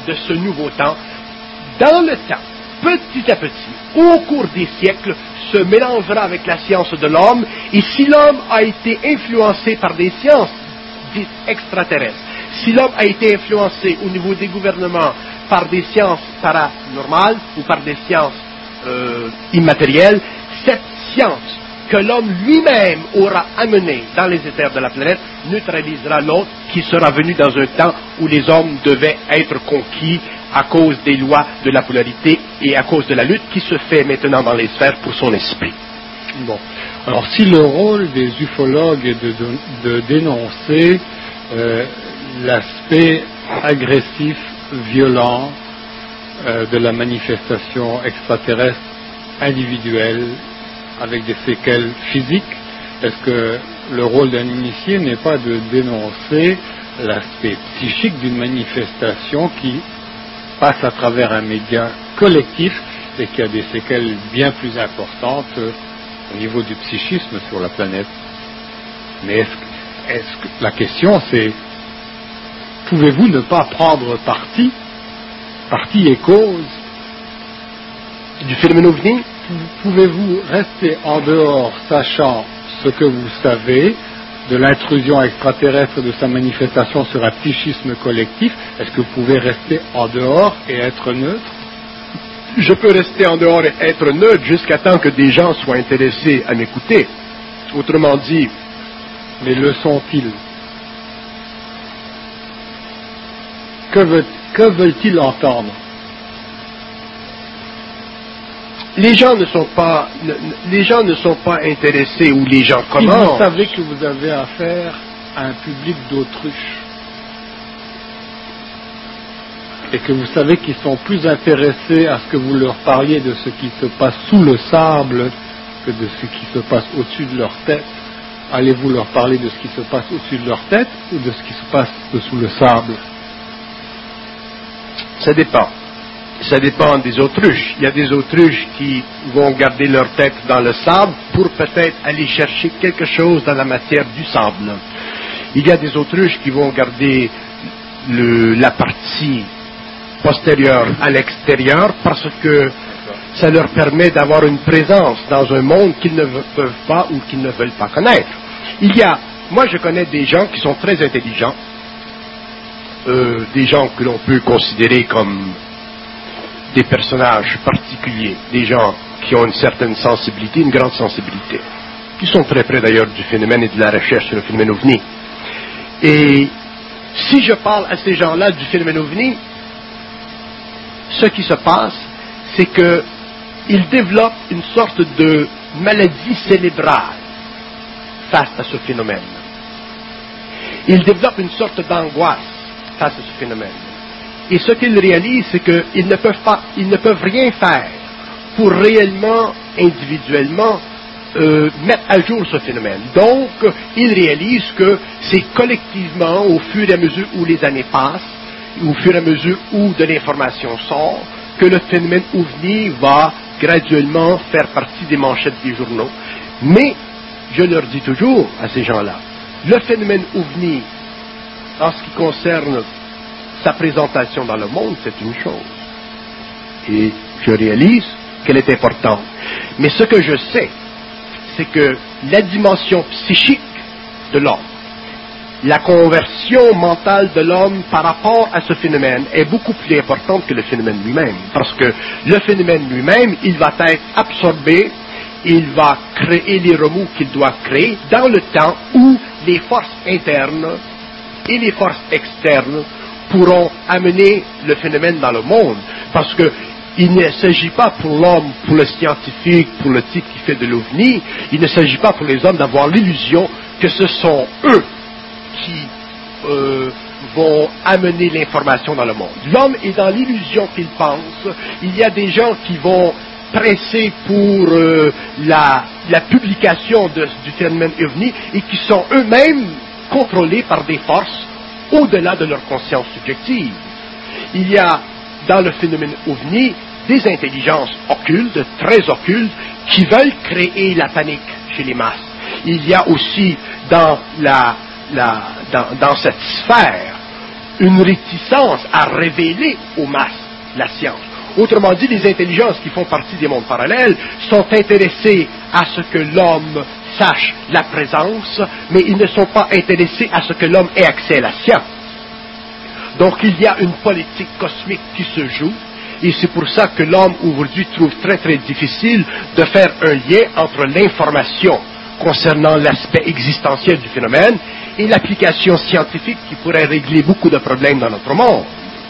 de ce nouveau temps, dans le temps, petit à petit, au cours des siècles, se mélangera avec la science de l'homme, et si l'homme a été influencé par des sciences dites extraterrestres, si l'homme a été influencé au niveau des gouvernements par des sciences paranormales ou par des sciences euh, immatérielles, cette science que l'homme lui-même aura amenée dans les éthers de la planète neutralisera l'autre qui sera venu dans un temps où les hommes devaient être conquis à cause des lois de la polarité et à cause de la lutte qui se fait maintenant dans les sphères pour son esprit. Bon. Alors, si le rôle des ufologues est de, de, de dénoncer euh, l'aspect agressif, violent euh, de la manifestation extraterrestre individuelle avec des séquelles physiques, est-ce que le rôle d'un initié n'est pas de dénoncer l'aspect psychique d'une manifestation qui passe à travers un média collectif et qui a des séquelles bien plus importantes euh, au niveau du psychisme sur la planète? Mais est-ce, est-ce que la question c'est, pouvez-vous ne pas prendre parti, parti et cause du phénomène ovni? Pouvez-vous rester en dehors, sachant ce que vous savez de l'intrusion extraterrestre, de sa manifestation sur un psychisme collectif? Est-ce que vous pouvez rester en dehors et être neutre? Je peux rester en dehors et être neutre jusqu'à temps que des gens soient intéressés à m'écouter. Autrement dit, mais le sont-ils? Que, veut, que veulent-ils entendre? Les gens ne sont pas, les gens ne sont pas intéressés ou les gens commencent. Si vous savez que vous avez affaire à un public d'autruches et que vous savez qu'ils sont plus intéressés à ce que vous leur parliez de ce qui se passe sous le sable que de ce qui se passe au-dessus de leur tête, allez-vous leur parler de ce qui se passe au-dessus de leur tête ou de ce qui se passe sous le sable? Ça dépend. Ça dépend des autruches. Il y a des autruches qui vont garder leur tête dans le sable pour peut-être aller chercher quelque chose dans la matière du sable. Il y a des autruches qui vont garder le, la partie postérieure à l'extérieur parce que ça leur permet d'avoir une présence dans un monde qu'ils ne peuvent pas ou qu'ils ne veulent pas connaître. Il y a, moi je connais des gens qui sont très intelligents, euh, des gens que l'on peut considérer comme des personnages particuliers, des gens qui ont une certaine sensibilité, une grande sensibilité, qui sont très près d'ailleurs du phénomène et de la recherche sur le phénomène ovni. Et si je parle à ces gens-là du phénomène ovni, ce qui se passe, c'est qu'ils développent une sorte de maladie cérébrale face à ce phénomène. Ils développent une sorte d'angoisse face à ce phénomène. Et ce qu'ils réalisent, c'est qu'ils ne peuvent pas, ils ne peuvent rien faire pour réellement, individuellement, euh, mettre à jour ce phénomène. Donc, ils réalisent que c'est collectivement, au fur et à mesure où les années passent, au fur et à mesure où de l'information sort, que le phénomène ovni va graduellement faire partie des manchettes des journaux. Mais, je leur dis toujours à ces gens-là, le phénomène ovni, en ce qui concerne sa présentation dans le monde, c'est une chose. Et je réalise qu'elle est importante. Mais ce que je sais, c'est que la dimension psychique de l'homme, la conversion mentale de l'homme par rapport à ce phénomène est beaucoup plus importante que le phénomène lui-même. Parce que le phénomène lui-même, il va être absorbé, il va créer les remous qu'il doit créer dans le temps où les forces internes et les forces externes pourront amener le phénomène dans le monde. Parce que il ne s'agit pas pour l'homme, pour le scientifique, pour le type qui fait de l'ovni, il ne s'agit pas pour les hommes d'avoir l'illusion que ce sont eux qui euh, vont amener l'information dans le monde. L'homme est dans l'illusion qu'il pense. Il y a des gens qui vont presser pour euh, la, la publication de, du phénomène ovni et qui sont eux-mêmes contrôlés par des forces au-delà de leur conscience subjective. Il y a dans le phénomène ovni des intelligences occultes, très occultes, qui veulent créer la panique chez les masses. Il y a aussi dans, la, la, dans, dans cette sphère une réticence à révéler aux masses la science. Autrement dit, les intelligences qui font partie des mondes parallèles sont intéressées à ce que l'homme sache la présence, mais ils ne sont pas intéressés à ce que l'homme ait accès à la science. Donc il y a une politique cosmique qui se joue, et c'est pour ça que l'homme aujourd'hui trouve très très difficile de faire un lien entre l'information concernant l'aspect existentiel du phénomène et l'application scientifique qui pourrait régler beaucoup de problèmes dans notre monde.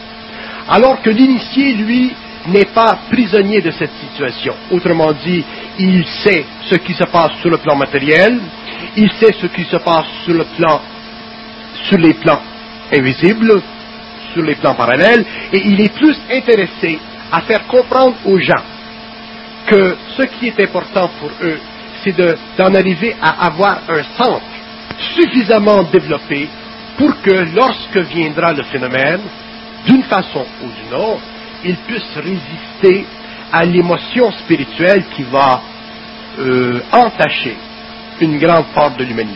Alors que l'initié, lui, n'est pas prisonnier de cette situation. Autrement dit, il sait ce qui se passe sur le plan matériel, il sait ce qui se passe sur le plan, sur les plans invisibles, sur les plans parallèles, et il est plus intéressé à faire comprendre aux gens que ce qui est important pour eux, c'est de, d'en arriver à avoir un centre suffisamment développé pour que lorsque viendra le phénomène, d'une façon ou d'une autre, il puisse résister à l'émotion spirituelle qui va euh, entacher une grande part de l'humanité.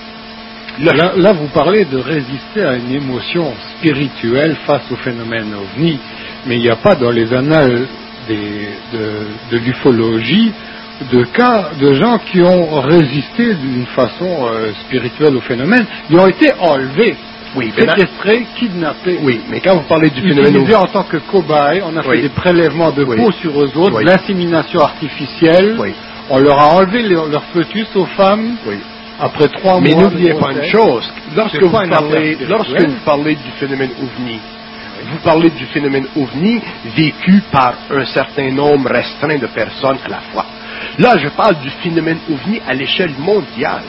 Là, là, vous parlez de résister à une émotion spirituelle face au phénomène ovni, mais il n'y a pas dans les annales des, de, de l'ufologie de cas de gens qui ont résisté d'une façon euh, spirituelle au phénomène. Ils ont été enlevés. Oui, séquestrés, kidnappés. Oui, mais quand vous parlez du phénomène utilisés en tant que cobayes, on a oui. fait des prélèvements de oui. peau sur eux autres, oui. l'insémination artificielle, oui. on leur a enlevé leur, leur fœtus aux femmes oui. après trois mais mois. Mais n'oubliez pas une chose, lorsque vous, pas parlez, lorsque vous parlez du phénomène ovni, oui. vous parlez du phénomène ovni vécu par un certain nombre restreint de personnes à la fois. Là, je parle du phénomène ovni à l'échelle mondiale.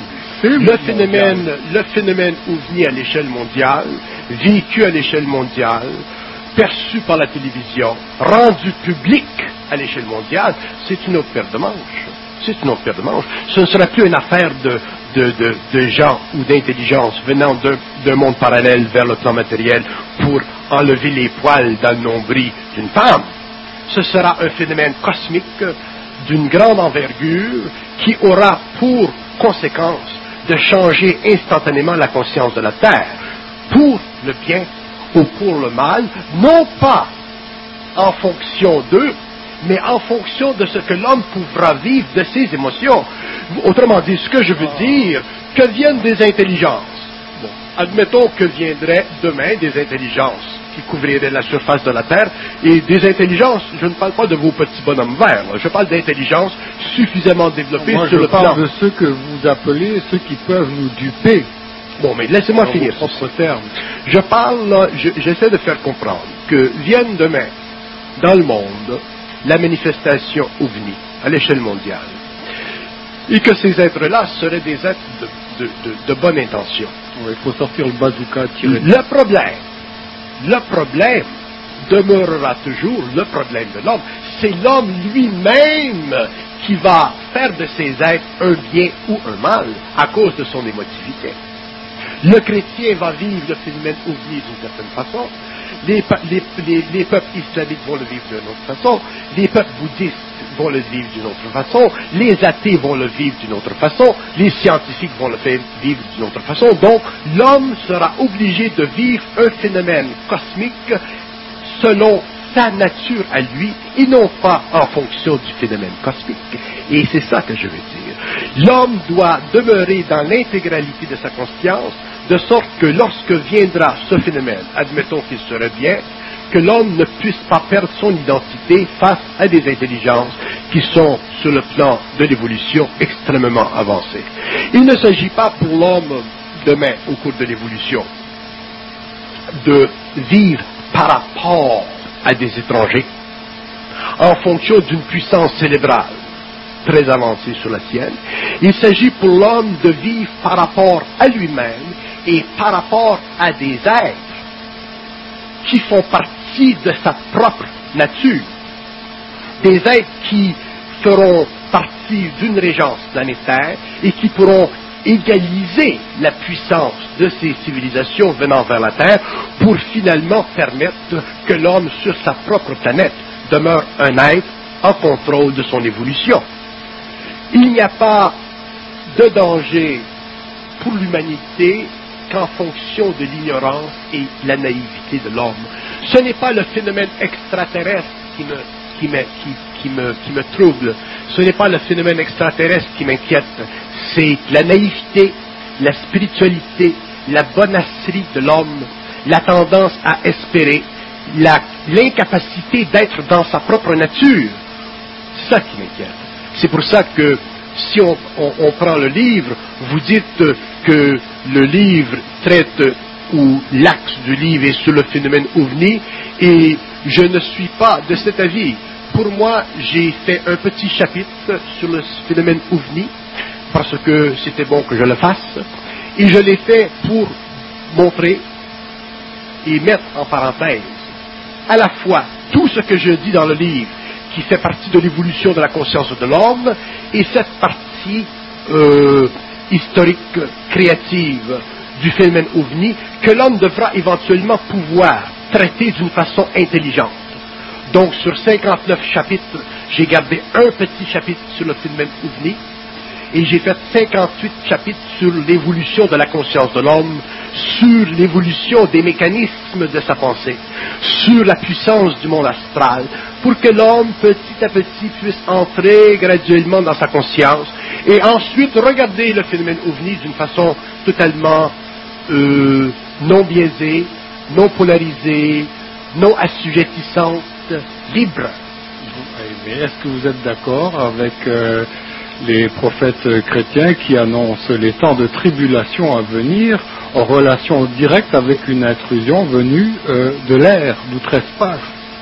Le phénomène, le phénomène ovni à l'échelle mondiale, vécu à l'échelle mondiale, perçu par la télévision, rendu public à l'échelle mondiale, c'est une autre paire de manches. C'est une autre paire de manches. Ce ne sera plus une affaire de, de, de, de gens ou d'intelligence venant d'un, d'un monde parallèle vers le plan matériel pour enlever les poils dans le nombril d'une femme. Ce sera un phénomène cosmique d'une grande envergure qui aura pour conséquence de changer instantanément la conscience de la Terre, pour le bien ou pour le mal, non pas en fonction d'eux, mais en fonction de ce que l'homme pourra vivre de ses émotions. Autrement dit, ce que je veux dire, que viennent des intelligences. Bon, admettons que viendraient demain des intelligences qui couvriraient la surface de la Terre, et des intelligences, je ne parle pas de vos petits bonhommes verts, je parle d'intelligences suffisamment développées Moi, sur je le plan. Je parle de ceux que vous appelez, ceux qui peuvent nous duper. Bon, mais laissez-moi finir. Propre terme. Je parle, je, j'essaie de faire comprendre que vienne demain, dans le monde, la manifestation ovni, à l'échelle mondiale, et que ces êtres-là seraient des êtres de, de, de, de bonne intention. Oui, il faut sortir le bazooka, tirer. Le problème, le problème demeurera toujours le problème de l'homme. C'est l'homme lui-même qui va faire de ces êtres un bien ou un mal à cause de son émotivité. Le chrétien va vivre le phénomène ovni d'une certaine façon, les, les, les, les peuples islamiques vont le vivre d'une autre façon, les peuples bouddhistes vont le vivre d'une autre façon, les athées vont le vivre d'une autre façon, les scientifiques vont le faire vivre d'une autre façon. Donc, l'homme sera obligé de vivre un phénomène cosmique selon sa nature à lui et non pas en fonction du phénomène cosmique. Et c'est ça que je veux dire. L'homme doit demeurer dans l'intégralité de sa conscience, de sorte que lorsque viendra ce phénomène, admettons qu'il serait bien, que l'homme ne puisse pas perdre son identité face à des intelligences qui sont sur le plan de l'évolution extrêmement avancées. Il ne s'agit pas pour l'homme demain, au cours de l'évolution, de vivre par rapport à des étrangers, en fonction d'une puissance cérébrale très avancée sur la sienne. Il s'agit pour l'homme de vivre par rapport à lui-même et par rapport à des êtres qui font partie de sa propre nature. Des êtres qui feront partie d'une régence planétaire et qui pourront égaliser la puissance de ces civilisations venant vers la Terre pour finalement permettre que l'homme sur sa propre planète demeure un être en contrôle de son évolution. Il n'y a pas de danger pour l'humanité qu'en fonction de l'ignorance et la naïveté de l'homme. Ce n'est pas le phénomène extraterrestre qui me, qui me, qui, qui me, qui me trouble. Ce n'est pas le phénomène extraterrestre qui m'inquiète. C'est la naïveté, la spiritualité, la bonasserie de l'homme, la tendance à espérer, la, l'incapacité d'être dans sa propre nature. C'est ça qui m'inquiète. C'est pour ça que si on, on, on prend le livre, vous dites que le livre traite, ou l'axe du livre est sur le phénomène ovni, et je ne suis pas de cet avis. Pour moi, j'ai fait un petit chapitre sur le phénomène ovni, parce que c'était bon que je le fasse, et je l'ai fait pour montrer et mettre en parenthèse à la fois tout ce que je dis dans le livre, qui fait partie de l'évolution de la conscience de l'homme, et cette partie euh, historique, créative du phénomène ovni, que l'homme devra éventuellement pouvoir traiter d'une façon intelligente. Donc, sur cinquante-neuf chapitres, j'ai gardé un petit chapitre sur le phénomène ovni, et j'ai fait cinquante-huit chapitres sur l'évolution de la conscience de l'homme, sur l'évolution des mécanismes de sa pensée, sur la puissance du monde astral, pour que l'homme, petit à petit, puisse entrer graduellement dans sa conscience, et ensuite regarder le phénomène ovni d'une façon totalement euh, non biaisée, non polarisée, non assujettissante, libre. Mais est-ce que vous êtes d'accord avec euh, les prophètes chrétiens qui annoncent les temps de tribulation à venir en relation directe avec une intrusion venue euh, de l'air, d'outre-espace?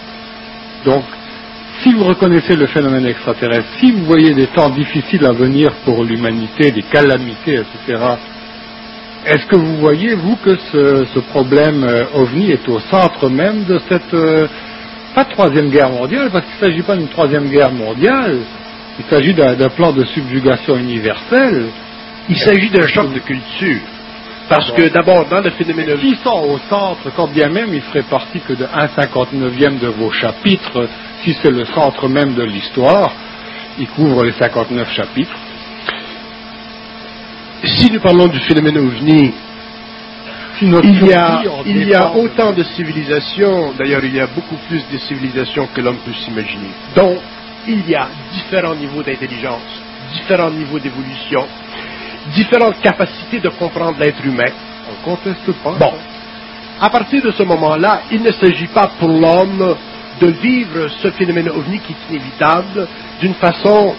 Donc, si vous reconnaissez le phénomène extraterrestre, si vous voyez des temps difficiles à venir pour l'humanité, des calamités, et cetera, est-ce que vous voyez, vous, que ce, ce problème euh, ovni est au centre même de cette, euh, pas troisième guerre mondiale, parce qu'il ne s'agit pas d'une troisième guerre mondiale, il s'agit d'un, d'un plan de subjugation universelle. Il s'agit d'un choc de culture. Parce bon. que d'abord, dans le phénomène ovni... Qui sont au centre, quand bien même il ferait partie que de un cinquante-neuvième de vos chapitres, si c'est le centre même de l'histoire, il couvre les cinquante-neuf chapitres. Si nous parlons du phénomène ovni, si il y a, il y a autant de civilisations, d'ailleurs il y a beaucoup plus de civilisations que l'homme peut s'imaginer. Donc, il y a différents niveaux d'intelligence, différents niveaux d'évolution, différentes capacités de comprendre l'être humain. On ne conteste pas. Bon. À partir de ce moment-là, il ne s'agit pas pour l'homme de vivre ce phénomène ovni qui est inévitable d'une façon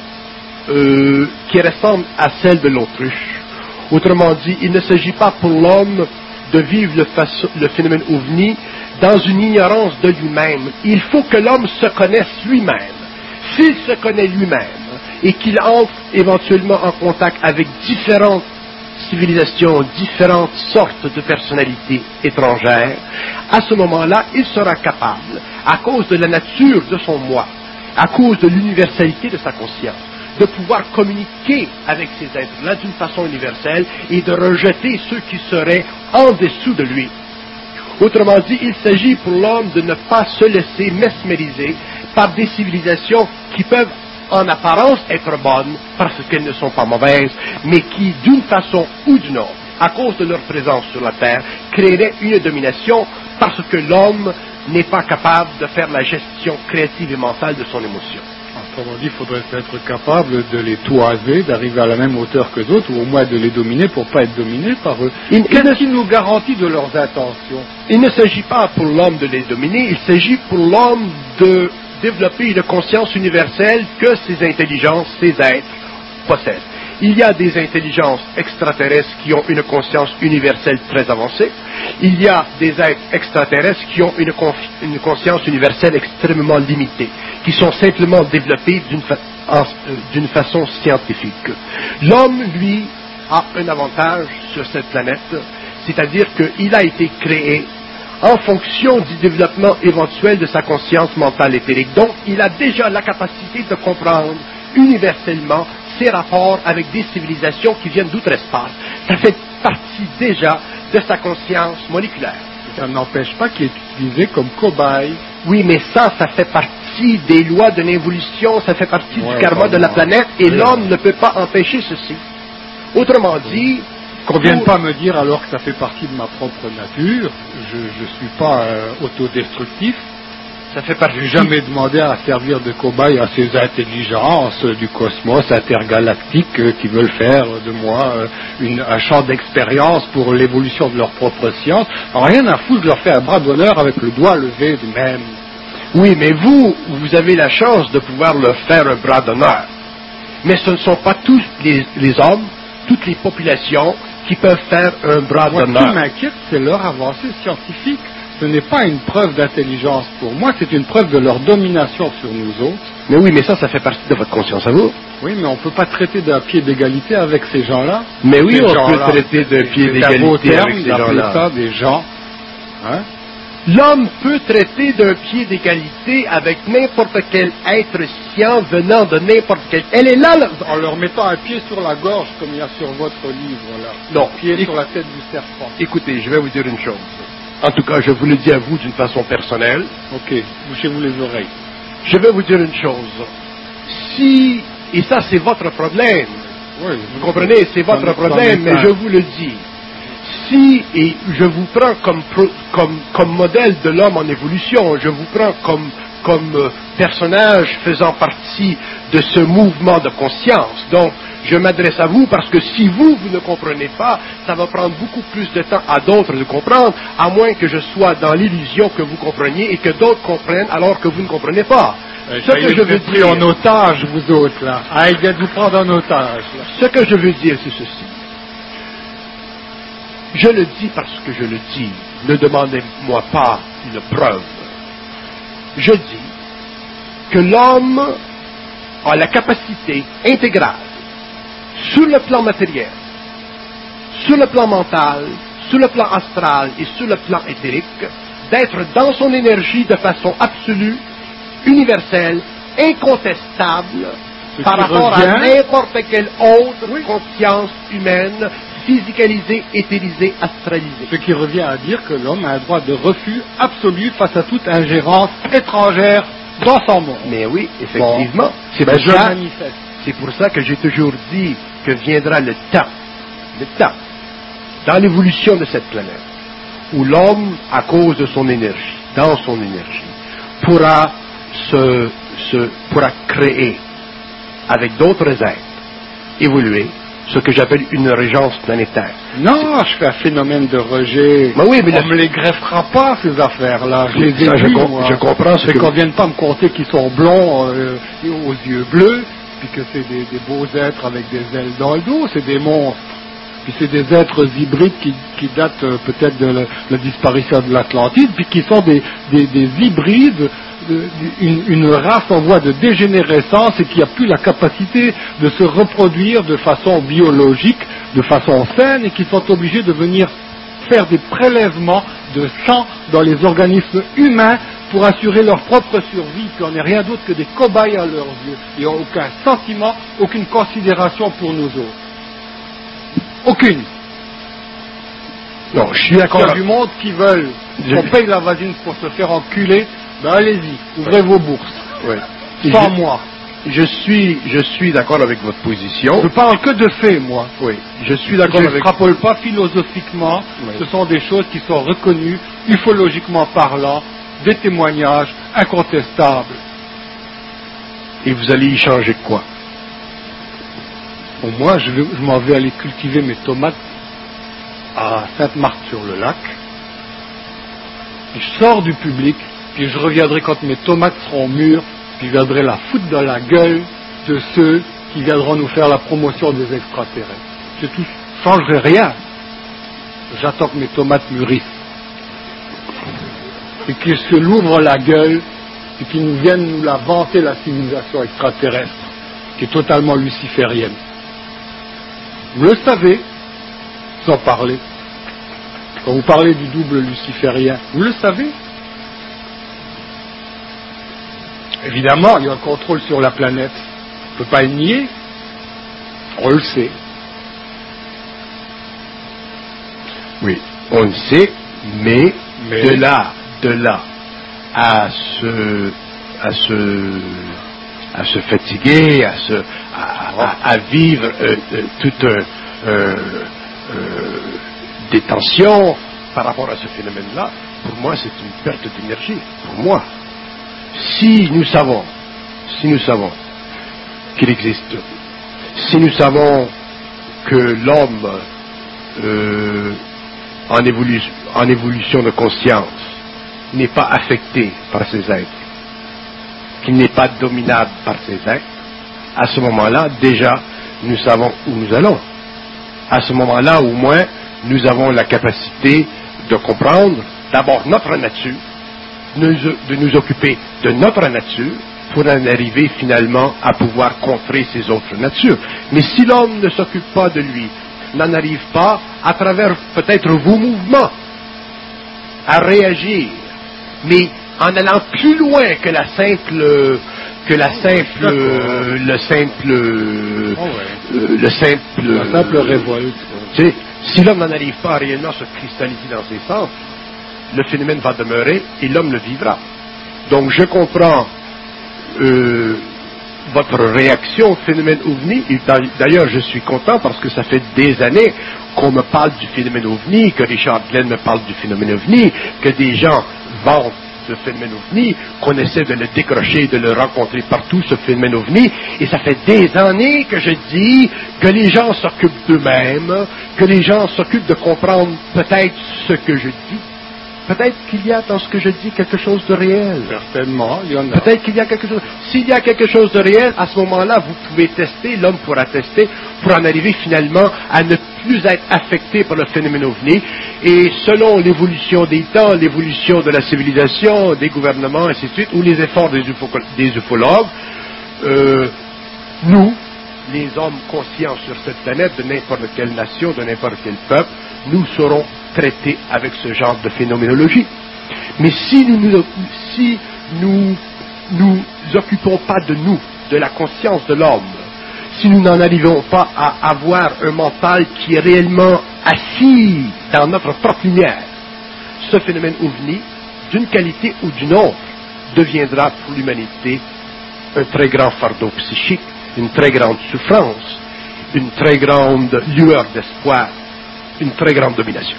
euh, qui ressemble à celle de l'autruche. Autrement dit, il ne s'agit pas pour l'homme de vivre le, façon, le phénomène ovni dans une ignorance de lui-même. Il faut que l'homme se connaisse lui-même. S'il se connaît lui-même et qu'il entre éventuellement en contact avec différentes civilisations, différentes sortes de personnalités étrangères, à ce moment-là, il sera capable, à cause de la nature de son moi, à cause de l'universalité de sa conscience, de pouvoir communiquer avec ces êtres-là d'une façon universelle et de rejeter ceux qui seraient en dessous de lui. Autrement dit, il s'agit pour l'homme de ne pas se laisser mesmériser par des civilisations qui peuvent en apparence être bonnes parce qu'elles ne sont pas mauvaises, mais qui, d'une façon ou d'une autre, à cause de leur présence sur la Terre, créeraient une domination parce que l'homme n'est pas capable de faire la gestion créative et mentale de son émotion. Autrement dit, il faudrait être capable de les toiser, d'arriver à la même hauteur que d'autres, ou au moins de les dominer pour ne pas être dominé par eux. Il, Qu'est-ce il qui nous garantit de leurs intentions? Il ne s'agit pas pour l'homme de les dominer, il s'agit pour l'homme de développer une conscience universelle que ces intelligences, ces êtres, possèdent. Il y a des intelligences extraterrestres qui ont une conscience universelle très avancée. Il y a des êtres extraterrestres qui ont une, confi- une conscience universelle extrêmement limitée, qui sont simplement développés d'une, fa- en, d'une façon scientifique. L'homme, lui, a un avantage sur cette planète, c'est-à-dire qu'il a été créé en fonction du développement éventuel de sa conscience mentale éthérique. Donc, il a déjà la capacité de comprendre universellement ses rapports avec des civilisations qui viennent d'outre-espace. Ça fait partie déjà de sa conscience moléculaire. Ça n'empêche pas qu'il est utilisé comme cobaye. Oui, mais ça, ça fait partie des lois de l'évolution, ça fait partie ouais, du karma de la planète, et oui, l'homme ouais. ne peut pas empêcher ceci. Autrement dit, Qu'on ne vienne pas me dire alors que ça fait partie de ma propre nature, je ne suis pas euh, autodestructif. Ça fait partie. Je n'ai jamais demandé à servir de cobaye à ces intelligences du cosmos intergalactique euh, qui veulent faire de moi euh, une, un champ d'expérience pour l'évolution de leur propre science. Alors, rien à foutre, je leur fais un bras d'honneur avec le doigt levé de même. Oui, mais vous, vous avez la chance de pouvoir leur faire un bras d'honneur. Mais ce ne sont pas tous les, les hommes, toutes les populations qui peuvent faire un bras Moi, d'honneur. Ce qui m'inquiète, c'est leur avancée scientifique. Ce n'est pas une preuve d'intelligence pour moi, c'est une preuve de leur domination sur nous autres. Mais oui, mais ça, ça fait partie de votre conscience à vous. Oui, mais on ne peut pas traiter d'un pied d'égalité avec ces gens-là. Mais oui, ces on peut traiter d'un pied d'égalité avec ces gens-là. Ça des gens. Hein? L'homme peut traiter d'un pied d'égalité avec n'importe quel être scient venant de n'importe quel... Elle est là, là, en leur mettant un pied sur la gorge, comme il y a sur votre livre, là. Non. Un pied sur la tête du serpent. Écoutez, je vais vous dire une chose. En tout cas, je vous le dis à vous d'une façon personnelle. Ok, bouchez-vous les oreilles. Je vais vous dire une chose. Si, et ça c'est votre problème, oui, vous comprenez, c'est votre problème, mais je vous le dis. Si, et je vous prends comme, comme, comme modèle de l'homme en évolution, je vous prends comme, comme euh, personnage faisant partie de ce mouvement de conscience. Donc, je m'adresse à vous parce que si vous, vous ne comprenez pas, ça va prendre beaucoup plus de temps à d'autres de comprendre, à moins que je sois dans l'illusion que vous compreniez et que d'autres comprennent alors que vous ne comprenez pas. Euh, ce que je veux dire en otage, vous autres, là. Ah, il vient de vous prendre en otage. Là. Ce que je veux dire, c'est ceci. Je le dis parce que je le dis. Ne demandez-moi pas une preuve. Je dis que l'homme a la capacité intégrale, sur le plan matériel, sur le plan mental, sur le plan astral et sur le plan éthérique, d'être dans son énergie de façon absolue, universelle, incontestable, Ce par rapport revient... à n'importe quelle autre oui. conscience humaine, physicalisée, éthérisée, astralisée. Ce qui revient à dire que l'homme a un droit de refus absolu face à toute ingérence étrangère dans son monde. Mais oui, effectivement. Bon. C'est ben, pour, ça, c'est pour ça que j'ai toujours dit que viendra le temps, le temps, dans l'évolution de cette planète, où l'homme, à cause de son énergie, dans son énergie, pourra se, se pourra créer, avec d'autres êtres, évoluer, ce que j'appelle une régence planétaire. Non, je fais un phénomène de rejet. Mais oui, mais on ne me les greffera pas, ces affaires-là. Je oui, les ai ça, vues, je, com moi. je comprends ce c'est que... qu'on ne vienne pas me compter qu'ils sont blonds euh, et aux yeux bleus, puis que c'est des, des beaux êtres avec des ailes dans le dos, c'est des monstres. Puis c'est des êtres hybrides qui, qui datent euh, peut-être de la, la disparition de l'Atlantide, puis qui sont des, des, des hybrides, de, une, une race en voie de dégénérescence et qui n'a plus la capacité de se reproduire de façon biologique, de façon saine, et qui sont obligés de venir faire des prélèvements de sang dans les organismes humains pour assurer leur propre survie, puis on n'est rien d'autre que des cobayes à leurs yeux. Ils n'ont aucun sentiment, aucune considération pour nous autres. Aucune. Non, je suis d'accord. Il y a du monde qui veulent qu'on paye la vasine pour se faire enculer, ben allez-y, ouvrez ouais. vos bourses. Ouais. Sans je, moi. Je suis, je suis d'accord avec votre position. Je parle que de faits, moi. Oui. Je suis d'accord avec. Je ne extrapole pas philosophiquement. Oui. Ce sont des choses qui sont reconnues, ufologiquement parlant, des témoignages incontestables. Et vous allez y changer quoi? Bon, moi, je, je m'en vais aller cultiver mes tomates à Sainte-Marthe-sur-le-Lac. Je sors du public, puis je reviendrai quand mes tomates seront mûres, puis je viendrai la foutre dans la gueule de ceux qui viendront nous faire la promotion des extraterrestres. C'est tout. Je ne changerai rien. J'attends que mes tomates mûrissent. Et qu'ils se l'ouvrent la gueule, et qu'ils nous viennent nous la vanter, la civilisation extraterrestre, qui est totalement luciférienne. Vous le savez, sans parler. Quand vous parlez du double luciférien, vous le savez. Évidemment, il y a un contrôle sur la planète. On ne peut pas le nier. On le sait. Oui, on le sait, mais, mais... de là, de là, à se, à se, à se fatiguer, à se, à, à, à vivre euh, euh, tout un, euh, euh, des tensions par rapport à ce phénomène-là, pour moi, c'est une perte d'énergie. Pour moi, si nous savons, si nous savons qu'il existe, si nous savons que l'homme euh, en, évolu en évolution de conscience n'est pas affecté par ces êtres, qu'il n'est pas dominable par ces êtres, à ce moment-là, déjà, nous savons où nous allons. À ce moment-là, au moins, nous avons la capacité de comprendre d'abord notre nature, de nous occuper de notre nature, pour en arriver finalement à pouvoir contrer ces autres natures. Mais si l'homme ne s'occupe pas de lui, n'en arrive pas, à travers peut-être vos mouvements, à réagir, mais en allant plus loin que la simple, que la simple, euh, le simple, euh, oh ouais. euh, le simple, la simple révolte. Tu sais, si l'homme n'en arrive pas à réellement se cristalliser dans ses sens, le phénomène va demeurer et l'homme le vivra. Donc je comprends euh, votre réaction au phénomène OVNI, et d'ailleurs je suis content parce que ça fait des années qu'on me parle du phénomène OVNI, que Richard Glenn me parle du phénomène OVNI, que des gens vantent ce phénomène OVNI, qu'on essaie de le décrocher, de le rencontrer partout, ce phénomène OVNI, et ça fait des années que je dis que les gens s'occupent d'eux-mêmes, que les gens s'occupent de comprendre peut-être ce que je dis. Peut-être qu'il y a dans ce que je dis quelque chose de réel. Certainement, il y en a. Peut-être qu'il y a quelque chose. S'il y a quelque chose de réel, à ce moment-là, vous pouvez tester, l'homme pourra tester, pour en arriver finalement à ne plus être affecté par le phénomène OVNI. Et selon l'évolution des temps, l'évolution de la civilisation, des gouvernements, ainsi de suite, ou les efforts des, ufo des ufologues, euh, nous, les hommes conscients sur cette planète, de n'importe quelle nation, de n'importe quel peuple, nous serons traités avec ce genre de phénoménologie. Mais si nous nous, si nous, nous occupons pas de nous, de la conscience de l'homme, si nous n'en arrivons pas à avoir un mental qui est réellement assis dans notre propre lumière, ce phénomène OVNI, d'une qualité ou d'une autre, deviendra pour l'humanité un très grand fardeau psychique, une très grande souffrance, une très grande lueur d'espoir, une très grande domination.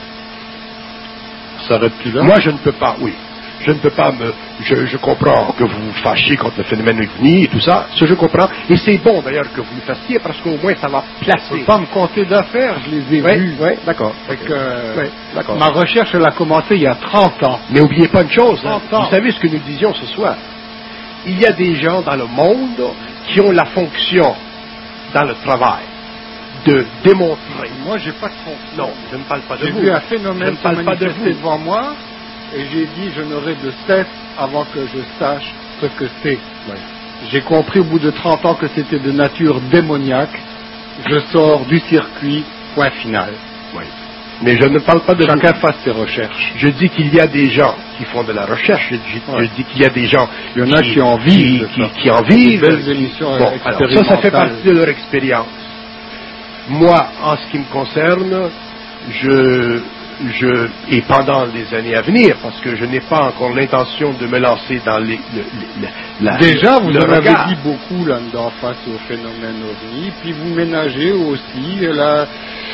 Ça s'arrête plus là? Moi, je ne peux pas, oui. Je ne peux pas me... Je, je comprends que vous vous fâchiez contre le phénomène OVNI et tout ça, ça je comprends. Et c'est bon d'ailleurs que vous le fassiez parce qu'au moins ça va placer. Je ne peux pas me compter d'affaires, je les ai oui, vus. Oui, d'accord. Euh, oui, d'accord. Ma recherche, elle a commencé il y a trente ans. Mais n'oubliez pas une chose, hein, trente ans. Vous savez ce que nous disions ce soir. Il y a des gens dans le monde qui ont la fonction, dans le travail, de démontrer. Moi, j'ai pas de fonction. Non, je ne parle pas de vous. J'ai vu un phénomène je ne parle se pas de manifester vous. devant moi, et j'ai dit, je n'aurai de cesse avant que je sache ce que c'est. Oui. J'ai compris au bout de trente ans que c'était de nature démoniaque. Je sors du circuit, point final. Oui. Mais je ne parle pas de Chacun vous. fasse ses recherches. Je dis qu'il y a des gens qui font de la recherche. Je, je, ouais. je dis qu'il y a des gens Il y en a qui, qui en vivent. Qui, qui, qui en vivent. Des belles émissions bon, alors, ça, ça fait partie de leur expérience. Moi, en ce qui me concerne, je, je, et pendant les années à venir, parce que je n'ai pas encore l'intention de me lancer dans les, le, le, la, Déjà, vous le en regard. avez dit beaucoup là-dedans face au phénomène OVNI, puis vous ménagez aussi la,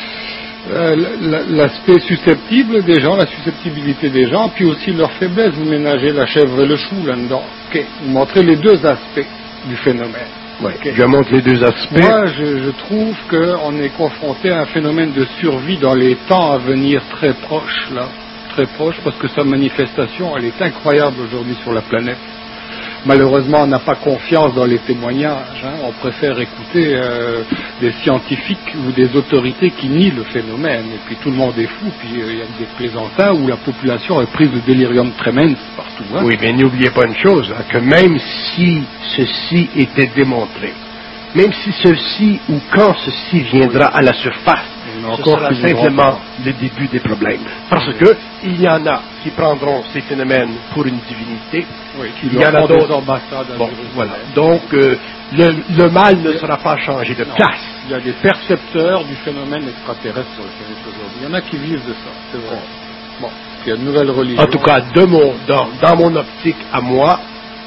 l'aspect susceptible des gens, la susceptibilité des gens, puis aussi leur faiblesse. Vous ménagez la chèvre et le chou là-dedans. Okay. Vous montrez les deux aspects du phénomène. Ouais, okay. Je montre les deux aspects. Moi, je, je trouve qu'on est confronté à un phénomène de survie dans les temps à venir très proche, là, très proche, parce que sa manifestation, elle est incroyable aujourd'hui sur la planète. Malheureusement, on n'a pas confiance dans les témoignages. Hein. On préfère écouter euh, des scientifiques ou des autorités qui nient le phénomène. Et puis tout le monde est fou. Puis il euh, y a des plaisantins où la population est prise de délirium tremens partout. Hein. Oui, mais n'oubliez pas une chose, hein, que même si ceci était démontré, même si ceci ou quand ceci viendra à la surface, ce sera simplement le début des problèmes. Parce que il y en a qui prendront ces phénomènes pour une divinité. Oui, il y en a d'autres ambassades. Bon, voilà. Donc euh, le, le mal ne sera pas changé de non. place. Il y a des percepteurs du phénomène extraterrestre sur le planète aujourd'hui. Il y en a qui vivent de ça, c'est vrai. Bon, il y a une nouvelle religion. En tout cas, de mon, dans, dans mon optique à moi,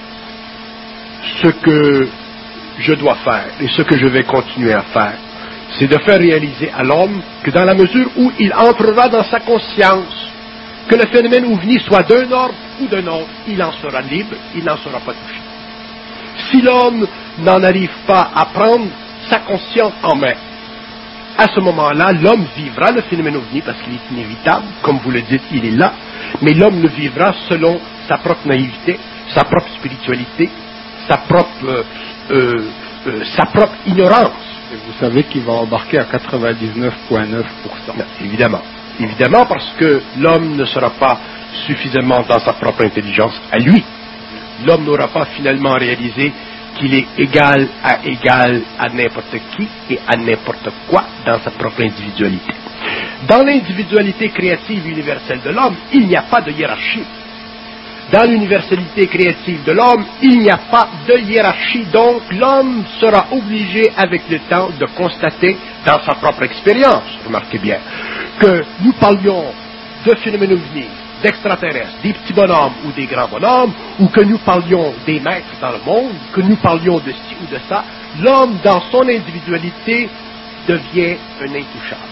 ce que je dois faire et ce que je vais continuer à faire, c'est de faire réaliser à l'homme que dans la mesure où il entrera dans sa conscience, que le phénomène ovni soit d'un ordre ou d'un autre, il en sera libre, il n'en sera pas touché. Si l'homme n'en arrive pas à prendre sa conscience en main, à ce moment-là, l'homme vivra le phénomène ovni parce qu'il est inévitable, comme vous le dites, il est là, mais l'homme le vivra selon sa propre naïveté, sa propre spiritualité, sa propre, euh, euh, euh, sa propre ignorance. Et vous savez qu'il va embarquer à quatre-vingt-dix-neuf virgule neuf pour cent. Non, évidemment. Évidemment, parce que l'homme ne sera pas suffisamment dans sa propre intelligence à lui. L'homme n'aura pas finalement réalisé qu'il est égal à égal à n'importe qui et à n'importe quoi dans sa propre individualité. Dans l'individualité créative universelle de l'homme, il n'y a pas de hiérarchie. Dans l'universalité créative de l'homme, il n'y a pas de hiérarchie, donc l'homme sera obligé avec le temps de constater dans sa propre expérience, remarquez bien, que nous parlions de phénomènes ovnis, d'extraterrestres, des petits bonhommes ou des grands bonhommes, ou que nous parlions des maîtres dans le monde, que nous parlions de ci ou de ça, l'homme dans son individualité devient un intouchable.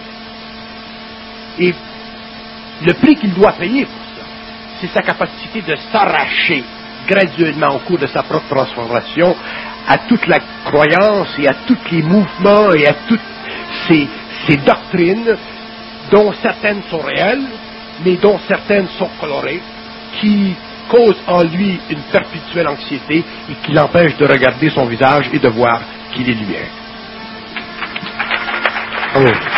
Et le prix qu'il doit payer pour ça, c'est sa capacité de s'arracher graduellement au cours de sa propre transformation à toute la croyance et à tous les mouvements et à toutes ces, ces doctrines dont certaines sont réelles, mais dont certaines sont colorées, qui causent en lui une perpétuelle anxiété et qui l'empêchent de regarder son visage et de voir qu'il est lui-même. Oh.